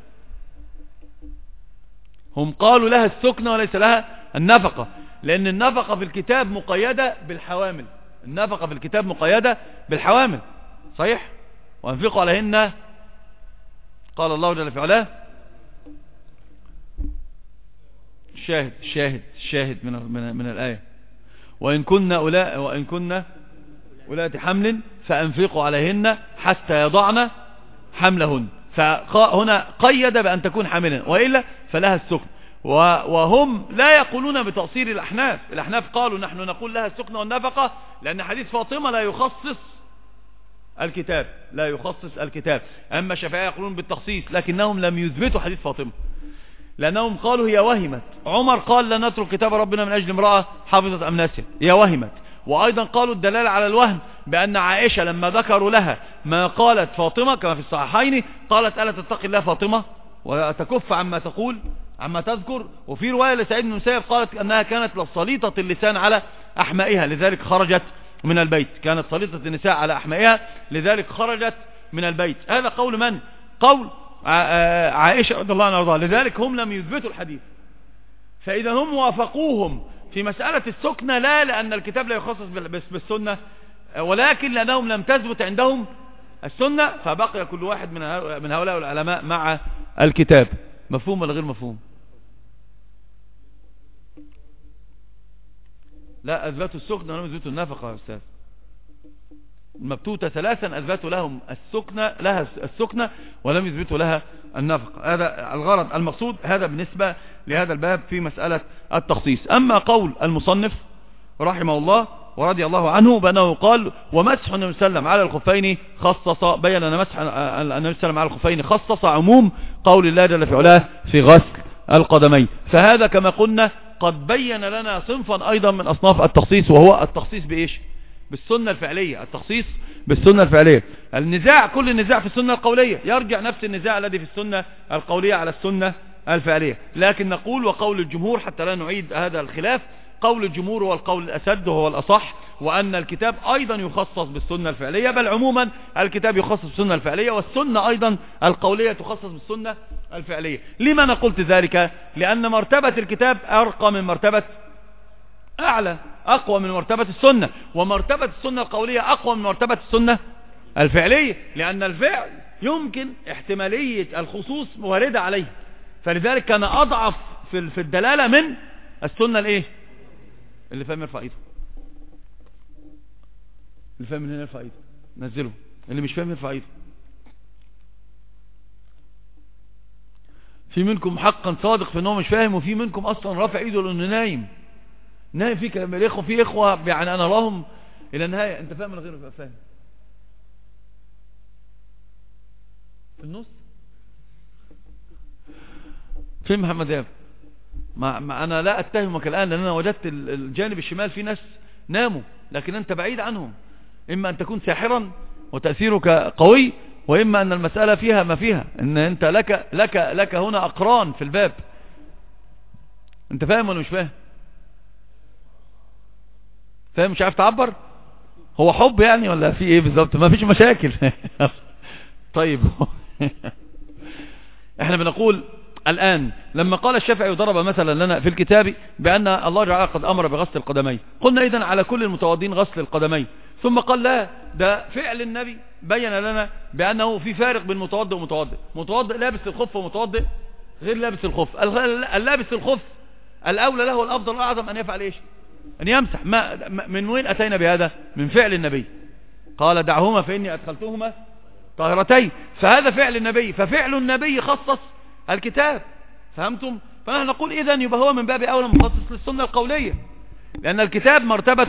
هم قالوا لها السكنة وليس لها النفقة، لأن النفقة في الكتاب مقيدة بالحوامل. النفقة في الكتاب مقيدة بالحوامل، صحيح؟ وأنفقوا عليهن قال الله جل في علاه شاهد من الآية وإن كنا أولات حمل فأنفقوا عليهن حتى يضعن حملهن. فهنا قيد بأن تكون حاملا، وإلا فلها السكن. وهم لا يقولون بتقصير الأحناف. الأحناف قالوا نحن نقول لها السكن والنفقة لأن حديث فاطمة لا يخصص الكتاب. أما الشافعية يقولون بالتخصيص، لكنهم لم يثبتوا حديث فاطمة، لأنهم قالوا هي وهمت. عمر قال لا نترك كتاب ربنا من أجل امرأة حافظت أم ناسية، هي وهمت. وأيضا قالوا الدلالة على الوهم بأن عائشة لما ذكروا لها ما قالت فاطمة كما في الصحيحين قالت ألا تتقي الله فاطمة وتكف عما تذكر. وفي رواية لسعيد بن المسيب قالت أنها كانت لصليطة اللسان على أحمائها لذلك خرجت من البيت. كانت صليطة النساء على أحمائها لذلك خرجت من البيت. هذا قول من؟ قول عائشة رضي الله عنها وارضاها. لذلك هم لم يثبتوا الحديث. فإذا هم وافقوهم في مسألة السكنة لا لأن الكتاب لا يخصص بالسنة، ولكن لأنهم لم تثبت عندهم السنة، فبقي كل واحد من هؤلاء العلماء مع الكتاب. مفهوم ولا غير مفهوم؟ لا، أثبتوا السكنة ولم يثبتوا النفقة يا أستاذ. المبتوتة ثلاثا أثبتوا لهم لها السكنة ولم يثبتوا لها النفقة. هذا الغرض المقصود. هذا بالنسبة لهذا الباب في مسألة التخصيص. أما قول المصنف رحمه الله ورضي الله عنه بأنه قال ومسح النبي صلى الله عليه وسلم على الخفين خصص، بين أن مسح النبي صلى الله عليه وسلم على الخفين خصص عموم قول الله جل في علاه في غسل القدمين. فهذا كما قلنا قد بين لنا صنفا أيضا من أصناف التخصيص، وهو التخصيص بإيش؟ بالسنة الفعلية. التخصيص بالسنة الفعلية. النزاع كل النزاع في السنة القولية، يرجع نفس النزاع الذي في السنة القولية على السنة الفعلية. لكن نقول وقول الجمهور حتى لا نعيد هذا الخلاف، قول الجمهور هو القول الأسد وهو الأصح، وأن الكتاب أيضا يخصص بالسنة الفعلية، بل عموما الكتاب يخصص بالسنة الفعلية، والسنة أيضا القولية تخصص بالسنة الفعلية. لما أنا قلت ذلك؟ لأن مرتبة الكتاب أرقى من مرتبة أعلى، أقوى من مرتبة السنة، ومرتبة السنة القولية أقوى من مرتبة السنة الفعلية، لأن الفعل يمكن احتمالية الخصوص واردة عليه، فلذلك كان أضعف في الدلالة من السنة الإيه؟ اللي فاهم يرفع ايده، اللي فاهم من هنا يرفع ايده، نزله. اللي مش فاهم يرفع ايده. في منكم حقا صادق في انه مش فاهم، وفي منكم اصلا رافع ايده لانه نايم في اخوة يعني انا راهم الى النهاية. انت فاهم ولا غير فاهم؟ في النص فين محمد ياب؟ ما انا لا اتهمك الان، لان انا وجدت الجانب الشمال في ناس ناموا، لكن انت بعيد عنهم. اما ان تكون ساحرا وتأثيرك قوي، واما ان المسألة فيها ما فيها، ان انت لك هنا اقران في الباب. انت فاهم ولا مش فاهم؟ فاهم؟ مش عارف تعبر؟ هو حب يعني ولا في ايه بالظبط؟ ما فيش مشاكل. طيب. احنا بنقول الآن لما قال الشافعي وضرب مثلا لنا في الكتاب بأن الله تعالى قد أمر بغسل القدمين، قلنا إذن على كل المتوضين غسل القدمين. ثم قال لا، ده فعل النبي بين لنا بأنه في فارق بين متوضئ ومتوضئ. متوضئ لابس الخف ومتوضئ غير لابس الخف. اللابس الخف الأولى له والأفضل الأعظم أن يفعل إيش؟ أن يمسح. من وين أتينا بهذا؟ من فعل النبي. قال دعهما فإني أدخلتهما طاهرتين. فهذا فعل النبي، ففعل النبي خصص الكتاب. فهمتم؟ فنحن نقول إذن يبقى هو من باب أولى مخصص للسنة القولية، لأن الكتاب مرتبته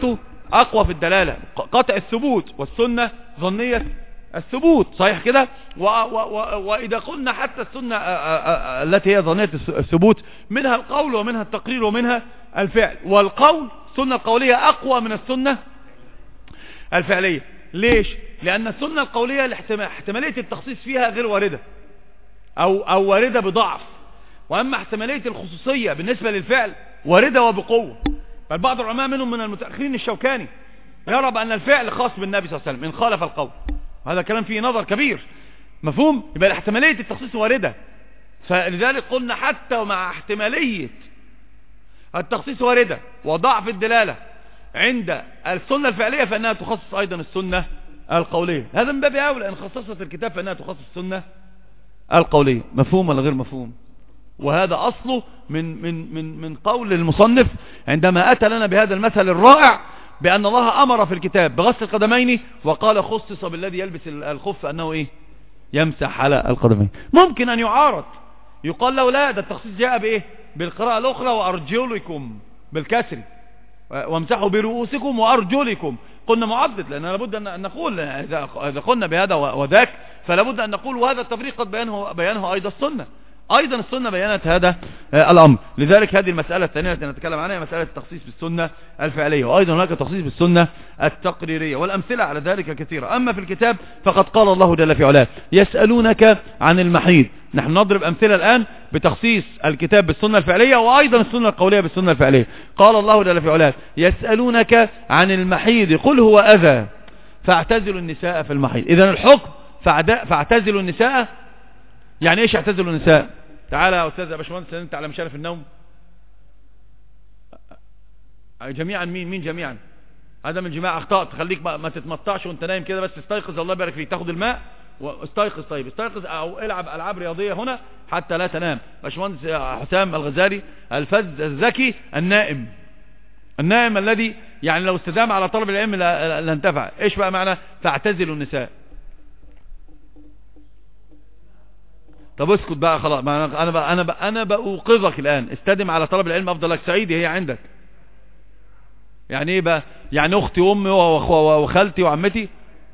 أقوى في الدلالة، قطع الثبوت، والسنة ظنية الثبوت، صحيح كده. وإذا قلنا حتى السنة التي هي ظنية الثبوت منها القول ومنها التقرير ومنها الفعل، والقول السنة القولية أقوى من السنة الفعلية. ليش؟ لأن السنة القولية احتمالية التخصيص فيها غير واردة أو واردة بضعف، وأما احتمالية الخصوصية بالنسبة للفعل واردة وبقوة. بل بعض العلماء منهم من المتأخرين الشوكاني يرى بأن الفعل خاص بالنبي صلى الله عليه وسلم إن خالف القول. هذا كلام فيه نظر كبير، مفهوم؟ يبقى احتمالية التخصيص واردة، فلذلك قلنا حتى مع احتمالية التخصيص واردة وضعف الدلالة عند السنة الفعلية فإنها تخصص أيضا السنة القولية. هذا من باب أولى إن خصصت الكتاب فإنها تخصص السنة القولية. مفهوم ولا غير مفهوم؟ وهذا أصله من قول المصنف عندما أتى لنا بهذا المثل الرائع بأن الله أمر في الكتاب بغسل القدمين وقال خصص بالذي يلبس الخف أنه إيه؟ يمسح على القدمين. ممكن أن يعارض، يقال له لا، ده التخصيص جاء بإيه؟ بالقراءة الأخرى وأرجلكم بالكسر وامسحوا برؤوسكم وأرجلكم. قلنا معضد، لأن لابد أن نقول إذا قلنا بهذا وذاك فلابد أن نقول وهذا التفريق قد بيانه أيضا السنة. أيضا السنة بيانت هذا الأمر. لذلك هذه المسألة الثانية التي نتكلم عنها مسألة التخصيص بالسنة الفعلية، وأيضا هناك تخصيص بالسنة التقريرية، والأمثلة على ذلك كثيرة. أما في الكتاب فقد قال الله جل في علاه يسألونك عن المحيض. نحن نضرب أمثلة الآن بتخصيص الكتاب بالسنة الفعلية وأيضا السنة القولية بالسنة الفعلية. قال الله جل في علاه يسألونك عن المحيض قل هو أذى فاعتزلوا النساء في المحيض. إذن الحكم فاعتزلوا النساء، يعني ايش اعتزلوا النساء؟ تعالى يا استاذ يا باشمهندس انت على مشارف النوم جميعا. مين جميعا؟ عدم الجماع اخطأت، خليك ما تتمطعش وانت نايم كده، بس استيقظ الله يبارك فيك، تاخد الماء واستيقظ. طيب استيقظ او العب العاب رياضيه هنا حتى لا تنام. باشمهندس حسام الغزالي الفذ الذكي النائم الذي يعني لو استدام على طلب العلم لانتفع. ايش بقى معنى فاعتزلوا النساء؟ طب اسكت بقى خلاص، انا بأوقظك الان، استدم على طلب العلم افضل لك. سعيدي هي عندك يعني ايه بقى؟ يعني اختي وامي وخالتي وعمتي.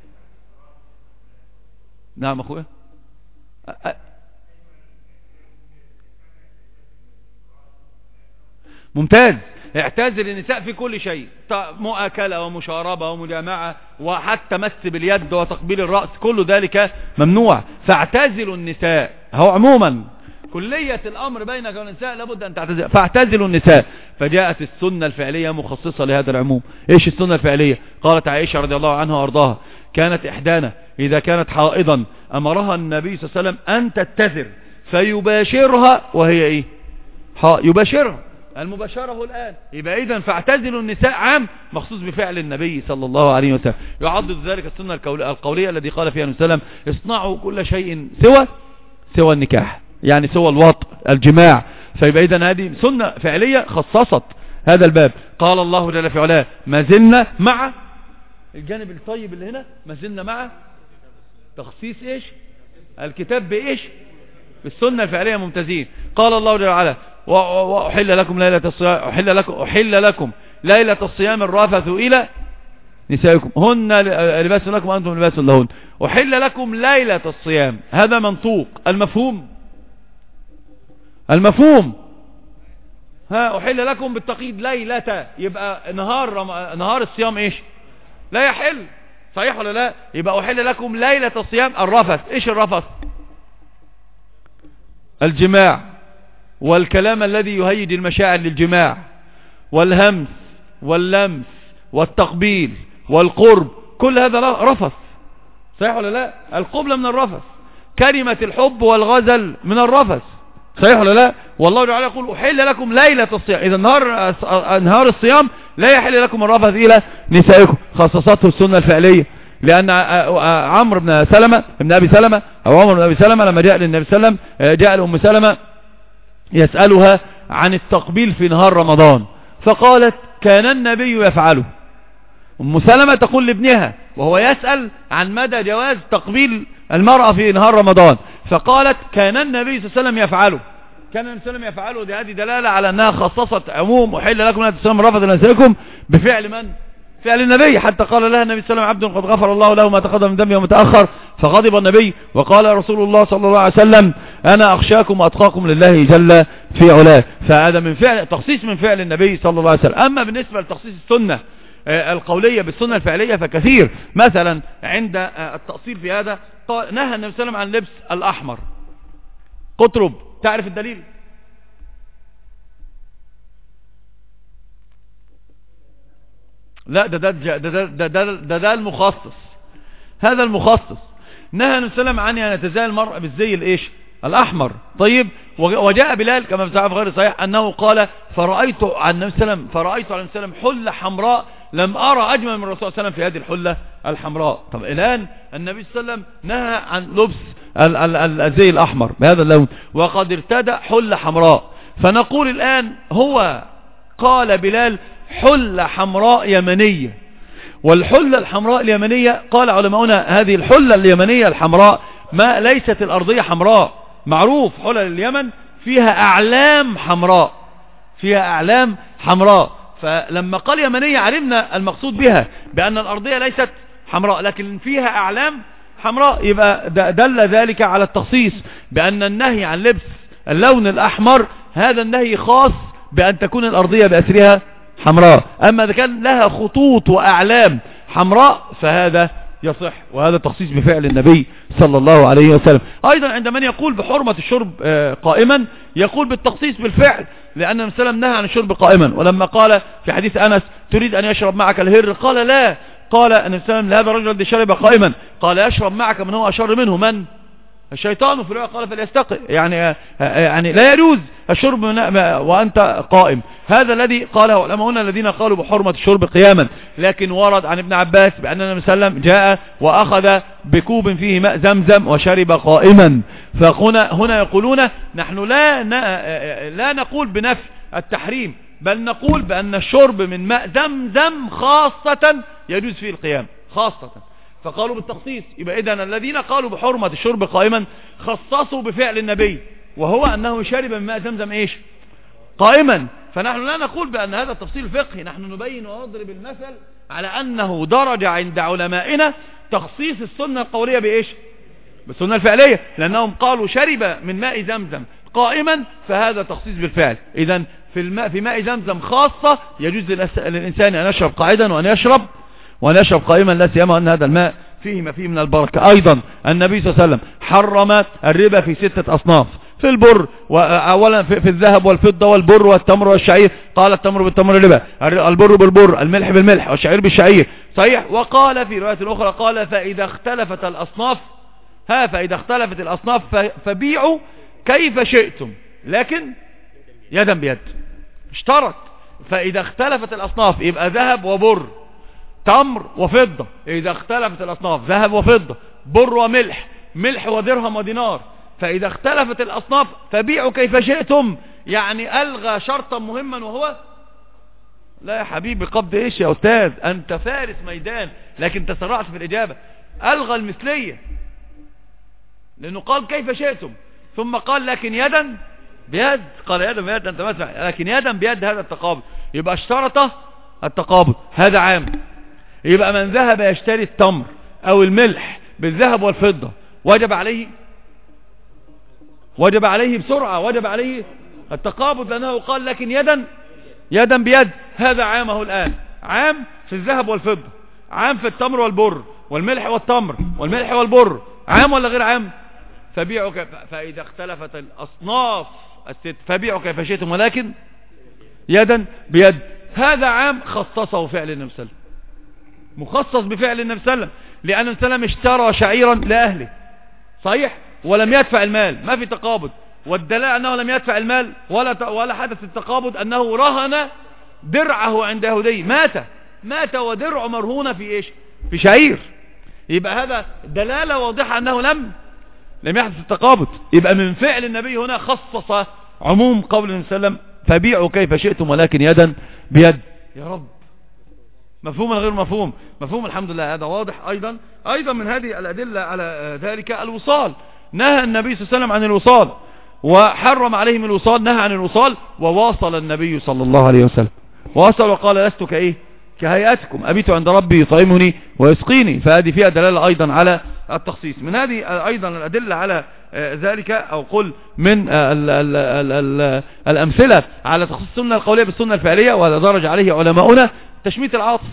نعم اخويا. ممتاز. اعتزل النساء في كل شيء، مؤاكلة ومشاربة ومجامعة وحتى مس باليد وتقبيل الرأس، كل ذلك ممنوع. فاعتزلوا النساء. هو عموما كلية الأمر بينك وبين النساء لابد أن تعتزل. فاعتزلوا النساء. فجاءت السنة الفعلية مخصصة لهذا العموم. ايش السنة الفعلية؟ قالت عائشة رضي الله عنها وارضاها كانت إحدانا إذا كانت حائضا أمرها النبي صلى الله عليه وسلم أن تتزر فيباشرها وهي ايه؟ يباشرها. المباشرة الآن يبقى إذن فاعتزلوا النساء عام مخصوص بفعل النبي صلى الله عليه وسلم. يعضد ذلك السنة القولية الذي قال فيها النبي صلى الله عليه وسلم اصنعوا كل شيء سوى النكاح، يعني سوى الوطء الجماع. فيبقى إذن هذه سنة فعلية خصصت هذا الباب. قال الله جل في علاه ما زلنا مع الجانب الطيب اللي هنا، ما زلنا مع تخصيص ايش؟ الكتاب بايش؟ بالسنة الفعلية. ممتازين. قال الله جل وعلا وأحل لكم ليلة الصيام أحل لكم ليلة الصيام الرافث إلى نسائكم هن لباس لكم وأنتم لباس لهن. أحل لكم ليلة الصيام، هذا منطوق. المفهوم أحل لكم بالتقييد ليلة، يبقى نهار الصيام ايش؟ لا يحل، صحيح ولا لا؟ يبقى أحل لكم ليلة الصيام الرفث. ايش الرفث؟ الجماع والكلام الذي يهيج المشاعر للجماع، والهمس واللمس والتقبيل والقرب، كل هذا رفث، صحيح ولا لا؟ القبلة من الرفث، كلمة الحب والغزل من الرفث، صحيح ولا لا؟ والله تعالى يقول أحل لكم ليلة الصيام. إذا نهار الصيام لا يحل لكم الرفث إلى نسائكم. خصصته السنة الفعلية، لأن عمرو بن أبي سلمة أو عمر بن أبي سلمة لما جاء للنبي صلى الله عليه وسلم جاء لأم سلمة يسألها عن التقبيل في نهار رمضان، فقالت كان النبي يفعله. أم سلمة تقول لابنها وهو يسأل عن مدى جواز تقبيل المرأة في نهار رمضان، فقالت كان النبي صلى الله عليه وسلم يفعله. كان النبي صلى الله عليه وسلم يفعله. هذه دلالة على أنها خصصت عموم أحل لكم ليلة الصيام الرفث إلى نسائكم بفعل من؟ فعل النبي، حتى قال لها النبي صلى الله عليه وسلم: عبد قد غفر الله له ما تقدم من ذنبه وما تأخر. فغضب النبي وقال رسول الله صلى الله عليه وسلم: أنا أخشاكم وأتقاكم لله جل في علاه. فهذا من فعل تخصيص من فعل النبي صلى الله عليه وسلم. أما بالنسبة لتخصيص السنة القولية بالسنة الفعلية فكثير. مثلا عند التأصيل في هذا نهى النبي صلى الله عليه وسلم عن لبس الأحمر. قطرب، تعرف الدليل؟ لا، ده المخصص. هذا المخصص. نهى النبي صلى الله عليه وسلم عن أن يتزين المرء بالزي الايش الأحمر. طيب، وجاء بلال كما في غير صحيح أنه قال: فرأيت عن النبي صلى الله عليه وسلم عليه وسلم حلة حمراء لم أرى أجمل من الرسول صلى الله عليه وسلم في هذه الحلة الحمراء. طب الآن النبي صلى الله عليه وسلم نهى عن لبس الزي الأحمر بهذا اللون، وقد ارتدى حلة حمراء. فنقول الآن هو قال بلال حلة حمراء يمنية، والحلة الحمراء اليمنية قال علماؤنا هذه الحلة اليمنية الحمراء ما ليست الأرضية حمراء. معروف حلل اليمن فيها أعلام حمراء، فيها أعلام حمراء. فلما قال يمنية علمنا المقصود بها بأن الأرضية ليست حمراء لكن فيها أعلام حمراء. يبقى دل ذلك على التخصيص بأن النهي عن لبس اللون الأحمر هذا النهي خاص بأن تكون الأرضية بأسرها حمراء. أما إذا كان لها خطوط وأعلام حمراء فهذا يصح، وهذا تخصيص بفعل النبي صلى الله عليه وسلم. أيضا عند من يقول بحرمة الشرب قائما يقول بالتخصيص بالفعل، لأن النبي صلى الله عليه وسلم نهى عن الشرب قائما. ولما قال في حديث أنس: تريد أن يشرب معك الهر؟ قال: لا. قال النبي صلى الله عليه وسلم لهذا الرجل الذي شرب قائما قال: يشرب معك من هو أشر منه. من؟ الشيطان. في الرواية قال: فليستقي، يعني لا يجوز الشرب وأنت قائم. هذا الذي قاله علماؤنا الذين قالوا بحرمة الشرب قياما. لكن ورد عن ابن عباس بأن النبي صلى الله عليه وسلم جاء وأخذ بكوب فيه ماء زمزم وشرب قائما. فهنا يقولون نحن لا نقول بنفي التحريم، بل نقول بأن الشرب من ماء زمزم خاصة يجوز فيه القيام خاصة. فقالوا بالتخصيص. يبقى إذن الذين قالوا بحرمة الشرب قائما خصصوا بفعل النبي، وهو أنه شرب من ماء زمزم إيش؟ قائما. فنحن لا نقول بأن هذا التفصيل فقهي، نحن نبين ونضرب المثل على أنه درج عند علمائنا تخصيص السنة القولية بإيش؟ بالسنة الفعلية، لأنهم قالوا شرب من ماء زمزم قائما فهذا تخصيص بالفعل. إذن في ماء زمزم خاصة يجوز للإنسان أن يشرب قاعدا وأن يشرب قائما، لا سيما أن هذا الماء فيه ما فيه من البركة. أيضا النبي صلى الله عليه وسلم حرم الربا في 6 أصناف: في البر، وأولا في الذهب والفضة والبر والتمر والشعير. قال: التمر بالتمر ربا، البر بالبر، الملح بالملح، والشعير بالشعير. صحيح. وقال في رواية أخرى قال: فإذا اختلفت الأصناف فبيعوا كيف شئتم لكن يدا بيد. اشترط فإذا اختلفت الأصناف يبقى ذهب وبر، تمر وفضة. إذا اختلفت الأصناف ذهب وفضة، بر وملح، ملح ودرهم ودينار. فإذا اختلفت الأصناف فبيعوا كيف شئتم، يعني ألغى شرطا مهما وهو لا يا حبيبي قبض إيش يا أستاذ، أنت فارس ميدان لكن تسرعت في الإجابة. ألغى المثلية لأنه قال كيف شئتم ثم قال لكن يدا بيد. قال يدا بيد أنت ما تسمع، لكن يدا بيد هذا التقابض. يبقى اشترط التقابض، هذا عام. يبقى من ذهب يشتري التمر أو الملح بالذهب والفضة وجب عليه بسرعة، وجب عليه التقابض، لأنه قال لكن يدا بيد. هذا عامه الآن، عام في الذهب والفضة، عام في التمر والبر والملح والتمر والملح والبر. عام ولا غير عام؟ فإذا اختلفت الأصناف فبيعوا كيف شئتم ولكن يدا بيد. هذا عام خصصه فعل النبي صلى الله عليه وسلم، مخصص بفعل النبي صلى الله عليه وسلم، لأن النبي صلى الله عليه وسلم اشترى شعيرا لأهله صحيح ولم يدفع المال، ما في تقابض. والدلاء أنه لم يدفع المال ولا حدث التقابض أنه رهن درعه عند يهودي، مات ودرع مرهونة في إيش؟ في شعير. يبقى هذا دلالة واضحة أنه لم يحدث التقابض. يبقى من فعل النبي هنا خصص عموم قول النبي صلى الله عليه وسلم فبيعوا كيف شئتم ولكن يدا بيد. يا رب مفهوم ولا غير مفهوم؟ مفهوم الحمد لله. هذا واضح. أيضا من هذه الأدلة على ذلك الوصال. نهى النبي صلى الله عليه وسلم عن الوصال وحرم عليهم الوصال، نهى عن الوصال. وواصل النبي صلى الله عليه وسلم، واصل وقال: لست كهيئتكم أبيت عند ربي يطعمني ويسقيني. فهذه فيها دلالة أيضا على التخصيص. من هذه أيضا الأدلة على ذلك، أو قل من الأمثلة على تخصيص السنة القولية بالسنة الفعلية، وهذا درج عليه علماؤنا، تشميت العاطس.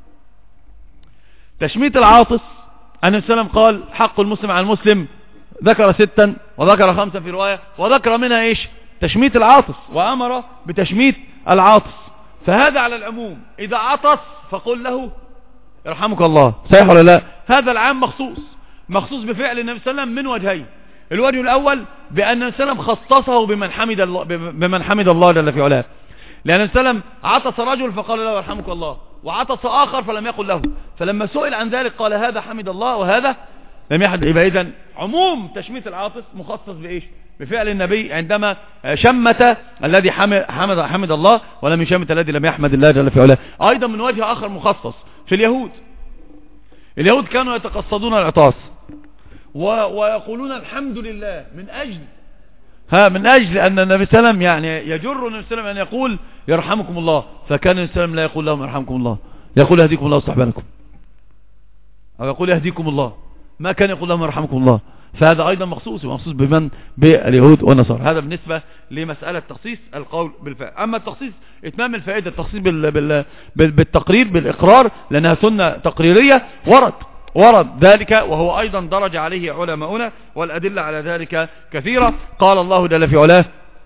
تشميت العاطس النبي صلى الله عليه وسلم قال حق المسلم على المسلم، ذكر 6 وذكر 5 في رواية، وذكر منها ايش؟ تشميت العاطس، وأمر بتشميت العاطس. فهذا على العموم، إذا عطس فقل له يرحمك الله، صحيح ولا لا؟ هذا العام مخصوص بفعل النبي صلى الله عليه وسلم من وجهين. الوجه الأول بأن النبي صلى الله عليه وسلم خصصه بمن حمد الله جل في علاه، لأن النبي صلى الله عليه وسلم عطس رجل فقال له يرحمك الله، وعطس آخر فلم يقل له، فلما سئل عن ذلك قال هذا حمد الله وهذا لم يحمد. يبقى إذن عموم تشميت العاطس مخصص بإيش؟ بفعل النبي عندما شمت الذي حمد الله، ولم يشمت الذي لم يحمد الله جل في علاه. أيضا من وجه آخر مخصص في اليهود كانوا يتقصدون العطاس ويقولون الحمد لله من أجل أن النبي صلى الله عليه وسلم يعني يجر النبي صلى الله عليه وسلم أن يقول يرحمكم الله، فكان النبي صلى الله عليه وسلم لا يقول لهم يرحمكم الله، يقول يهديكم الله واستحبانكم، أو يقول يهديكم الله، ما كان يقول لهم يرحمكم الله. فهذا أيضا مخصوص بمن؟ باليهود والنصارى. هذا بالنسبة لمسألة تخصيص القول بالفعل. أما التخصيص إتمام الفائدة، التخصيص بالتقرير بالإقرار، لأنها سنة تقريرية ورد ذلك، وهو أيضا درج عليه علماؤنا، والأدلة على ذلك كثيرة. قال الله جل في علاه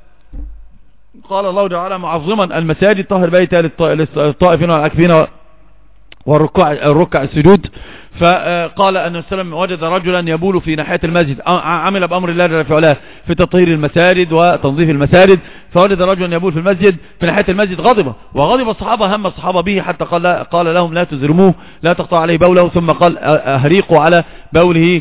معظما المساجد طهر بيتها للطائفين والعاكفين والركع السجود. فقال أن السلام وجد رجلا يبول في ناحية المسجد، عمل بأمر الله جل في علاه في تطهير المساجد وتنظيف المساجد، فوجد رجلا يبول في المسجد في ناحية المسجد، وغضب الصحابة، هم الصحابة به حتى قال لهم لا تزرموه، لا تقطع عليه بوله، ثم قال أهريقوا على بوله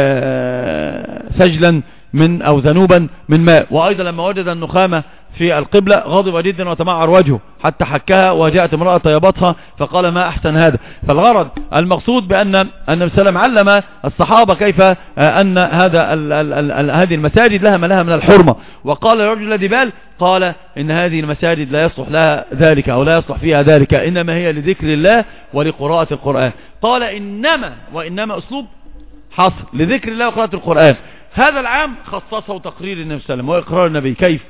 سجلا أو ذنوبا من ماء. وأيضا لما وجد النخامة في القبلة غضب جدا وتمعر وجهه حتى حكها، وجاءت امرأة طيبتها فقال ما أحسن هذا. فالغرض المقصود بأن النبي صلى الله عليه وسلم علم الصحابة كيف أن هذه المساجد لها ما لها من الحرمة. وقال الرجل الذي بال قال إن هذه المساجد لا يصلح لها ذلك أو لا يصلح فيها ذلك، إنما هي لذكر الله ولقراءة القرآن. قال وإنما أسلوب حصر لذكر الله وقراءة القرآن. هذا العام خصصه تقرير النبي صلى الله عليه وسلم وإقرار النبي. كيف؟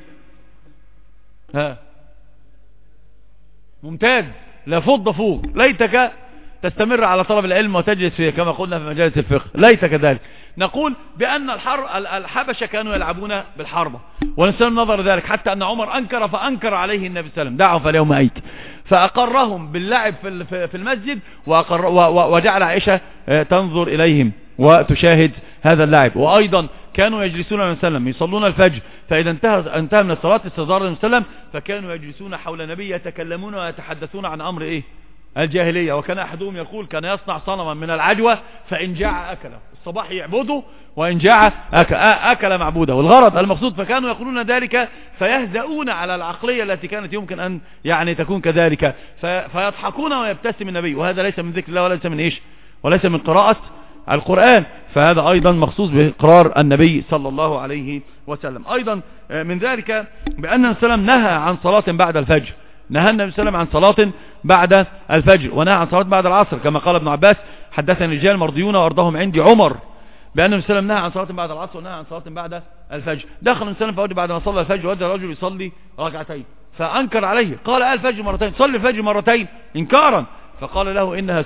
ممتاز، لا فوق. ليتك تستمر على طلب العلم وتجلس فيه كما قلنا في مجالس الفقه، ليتك ذلك. نقول بأن الحبشة كانوا يلعبون بالحربة، ونسأل نظر ذلك حتى أن عمر فأنكر عليه النبي صلى الله عليه وسلم، دعوا فاليوم أيت، فأقرهم باللعب في المسجد، وجعل عائشة تنظر إليهم وتشاهد هذا اللعب. وأيضا كانوا يجلسون النبي صلى الله عليه وسلم يصلون الفجر، فإذا انتهى من الصلاة استظهار النبي صلى الله عليه وسلم، فكانوا يجلسون حول النبي يتكلمون ويتحدثون عن أمر الجاهلية. وكان أحدهم يقول كان يصنع صنما من العجوة، فإن جاع أكله، الصباح يعبده، وإن جاع أكل معبوده. والغرض المقصود فكانوا يقولون ذلك فيهزؤون على العقلية التي كانت يمكن أن يعني تكون كذلك، فيضحكون ويبتسم النبي، وهذا ليس من ذكر الله وليس من وليس من قراءة القرآن. فهذا أيضا مخصوص بإقرار النبي صلى الله عليه وسلم. أيضا من ذلك بأن النبي صلى الله عليه وسلم نهى عن صلاة بعد الفجر، نهى النبي صلى الله عليه وسلم عن صلاة بعد الفجر، ونهى عن صلاة بعد العصر، كما قال ابن عباس حدثني رجال مرضيون وأرضهم عندي عمر بأن النبي صلى الله عليه وسلم نهى عن صلاة بعد العصر ونهى عن صلاة بعد الفجر. دخل النبي صلى الله عليه وسلم فوجد بعد ما صلى الفجر وجد رجل يصلي ركعتين، فأنكر عليه، قال الفجر مرتين، صلي الفجر مرتين إنكارا، فقال له إنها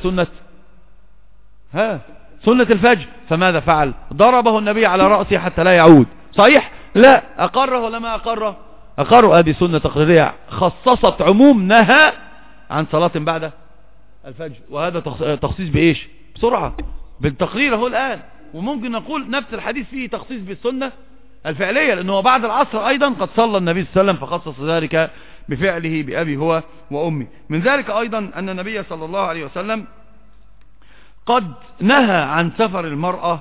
سنة الفجر. فماذا فعل؟ ضربه النبي على رأسه حتى لا يعود. صحيح؟ لا. أقره ولا ما أقره؟ أقره. هذه سنة تقريرية خصصت عموم نهى عن صلاة بعد الفجر، وهذا تخصيص بإيش؟ بسرعة بالتقرير هو الآن. وممكن نقول نفس الحديث فيه تخصيص بالسنة الفعلية، لأنه بعد العصر أيضا قد صلى النبي صلى الله عليه وسلم فخصص ذلك بفعله بأبي هو وأمي. من ذلك أيضا أن النبي صلى الله عليه وسلم قد نهى عن سفر المرأة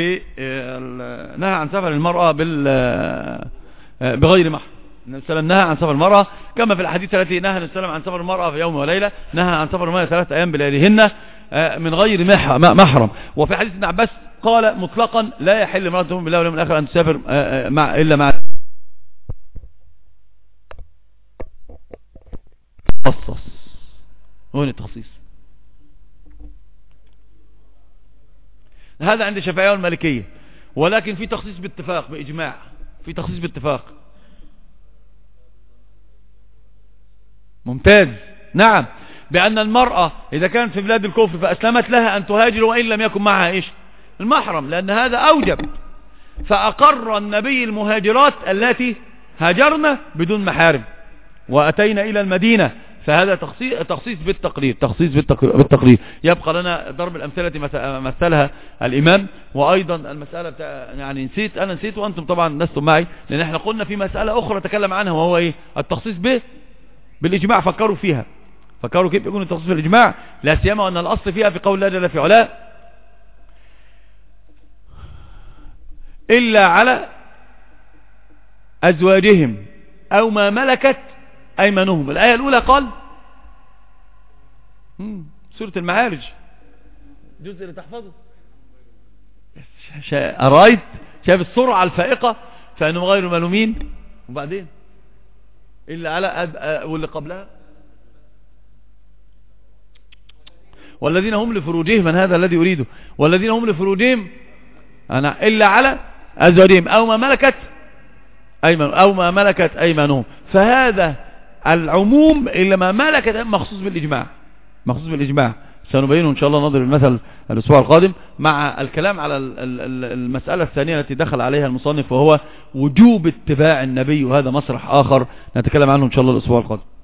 بغير محرم. النبي صلى الله عليه وسلم نهى عن سفر المرأة، كما في الحديث التي نهى النبي صلى الله عليه وسلم عن سفر المرأة في يوم وليلة، نهى عن سفر المرأة 3 أيام بلياليهن من غير محرم. وفي حديث ابن عباس قال مطلقا لا يحل امرأة تؤمن بالله واليوم الآخر أن تسافر إلا مع وين التخصيص؟ هذا عند الشافعية والمالكية، ولكن في تخصيص باتفاق بإجماع، في تخصيص باتفاق. ممتاز. نعم، بأن المرأة إذا كانت في بلاد الكفر فأسلمت لها أن تهاجر وإن لم يكن معها إيش؟ المحرم، لأن هذا أوجب. فأقر النبي المهاجرات التي هاجرنا بدون محارم وأتينا إلى المدينة، فهذا تخصيص بالتقرير، تخصيص بالتقرير. يبقى لنا ضرب الأمثلة مثلها الإمام. وأيضا المسألة يعني أنا نسيت وأنتم طبعا لستم معي، لأن احنا قلنا في مسألة أخرى تكلم عنها، وهو إيه؟ التخصيص بالإجماع. فكروا فيها، فكروا كيف يكون التخصيص بالإجماع، لا سيما أن الأصل فيها في قول الله جل في علاه إلا على أزواجهم أو ما ملكت أيمانهم. الآية الأولى قال سورة المعارج، الجزء اللي تحفظه. أرأيت؟ شايف السرعة الفائقة، فأنهم غير ملومين. وبعدين إلا على واللي قبلها والذين هم لفروجهم، من هذا الذي أريده؟ والذين هم لفروجهم أنا إلا على أزواجهم أو ما ملكت أيمانهم أو ما ملكت أيمانهم. فهذا العموم إلا ما ملكت مخصوص بالإجماع، مخصوص بالإجماع. سنبينه إن شاء الله نضرب المثل الأسبوع القادم مع الكلام على المسألة الثانية التي دخل عليها المصنف، وهو وجوب اتباع النبي، وهذا مسرح آخر نتكلم عنه إن شاء الله الأسبوع القادم.